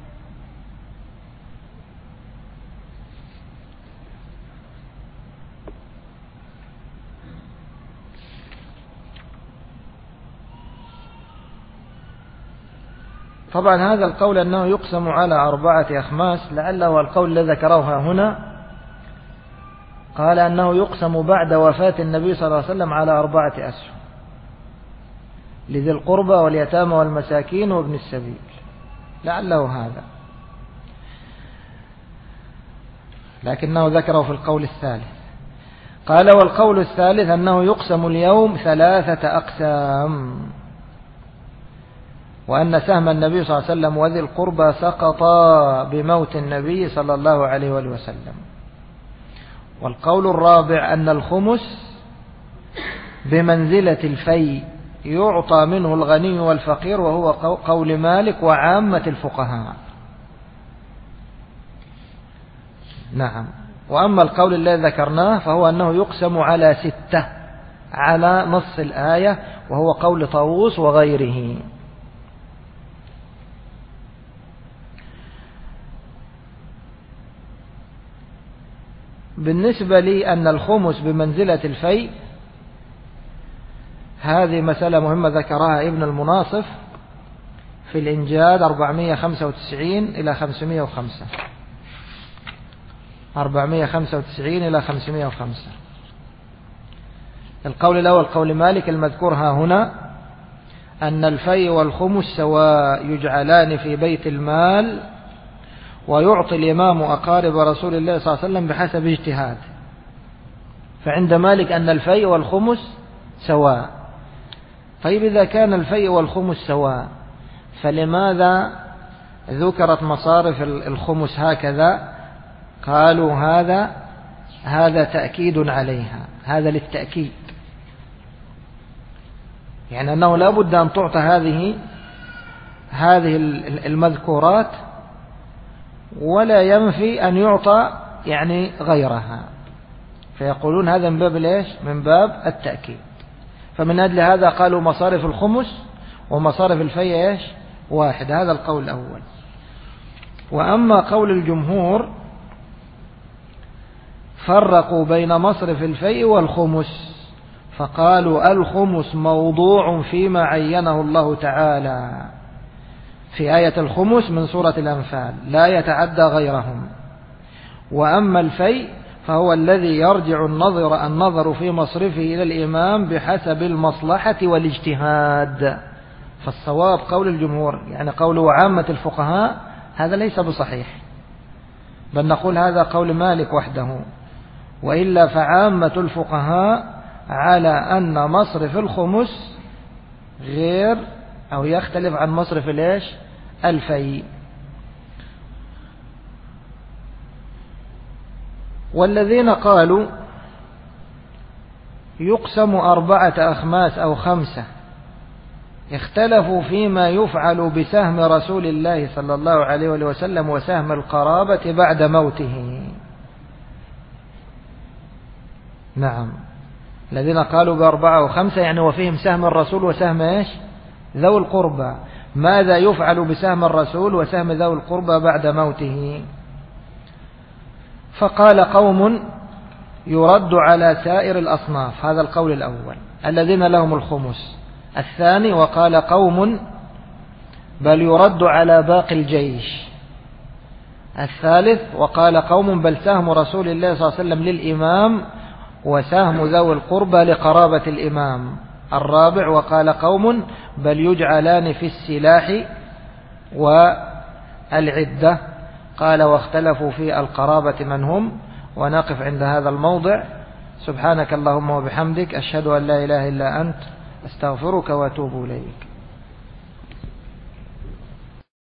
طبعا هذا القول أنه يقسم على 4 أخماس لعله القول الذي ذكروها هنا. قال أنه يقسم بعد وفاة النبي صلى الله عليه وسلم على 4 أسهم لذي القربى واليتامى والمساكين وابن السبيل، لعله هذا، لكنه ذكره في القول الثالث. قال والقول الثالث أنه يقسم اليوم 3 أقسام، وأن سهم النبي صلى الله عليه وسلم وذي القربى سقطا بموت النبي صلى الله عليه وآله وسلم. والقول الرابع أن الخمس بمنزلة الفيء يعطى منه الغني والفقير، وهو قول مالك وعامة الفقهاء. نعم. وأما القول الذي ذكرناه فهو أنه يقسم على 6 على نص الآية، وهو قول طاووس وغيره. بالنسبة لي أن الخمس بمنزلة الفيء، هذه مسألة مهمة ذكرها ابن المناصف في الإنجاد 495 إلى 505. 495 إلى 505. القول الأول قول مالك المذكور ها هنا أن الفيء والخمس سواء يجعلان في بيت المال، ويعطي الإمام أقارب رسول الله صلى الله عليه وسلم بحسب اجتهاد. فعند مالك أن الفيء والخمس سواء. طيب إذا كان الفيء والخمس سواء، فلماذا ذكرت مصارف الخمس هكذا؟ قالوا هذا تأكيد عليها، هذا للتأكيد، يعني أنه لا بد أن تعطى هذه المذكورات، ولا ينفي أن يعطى يعني غيرها. فيقولون هذا من باب من باب التأكيد. فمن أجل هذا قالوا مصارف الخمس ومصارف الفيء واحد. هذا القول الأول. وأما قول الجمهور فرقوا بين مصرف الفيء والخمس، فقالوا الخمس موضوع فيما عينه الله تعالى في آية الخمس من سورة الأنفال، لا يتعدى غيرهم. وأما الفيء فهو الذي يرجع النظر في مصرفه إلى الإمام بحسب المصلحة والاجتهاد. فالصواب قول الجمهور، يعني قوله عامة الفقهاء، هذا ليس بصحيح، بل نقول هذا قول مالك وحده. وإلا فعامة الفقهاء على أن مصرف الخمس غير أو يختلف عن مصرف الإيش الفيء. والذين قالوا يقسم 4 أخماس أو 5 اختلفوا فيما يفعل بسهم رسول الله صلى الله عليه وسلم وسهم القرابة بعد موته. نعم، الذين قالوا ب4 و5 يعني وفيهم سهم الرسول وسهم إيش ذوي القربى. ماذا يفعل بسهم الرسول وسهم ذوي القربى بعد موته؟ فقال قوم يرد على سائر الأصناف، هذا القول الأول الذين لهم الخمس. الثاني وقال قوم بل يرد على باقي الجيش. الثالث وقال قوم بل سهم رسول الله صلى الله عليه وسلم للإمام وسهم ذوي القربى لقرابة الإمام. الرابع وقال قوم بل يجعلان في السلاح والعدة. قال واختلفوا في القرابة من هم. ونقف عند هذا الموضع. سبحانك اللهم وبحمدك أشهد أن لا إله إلا أنت أستغفرك وأتوب إليك.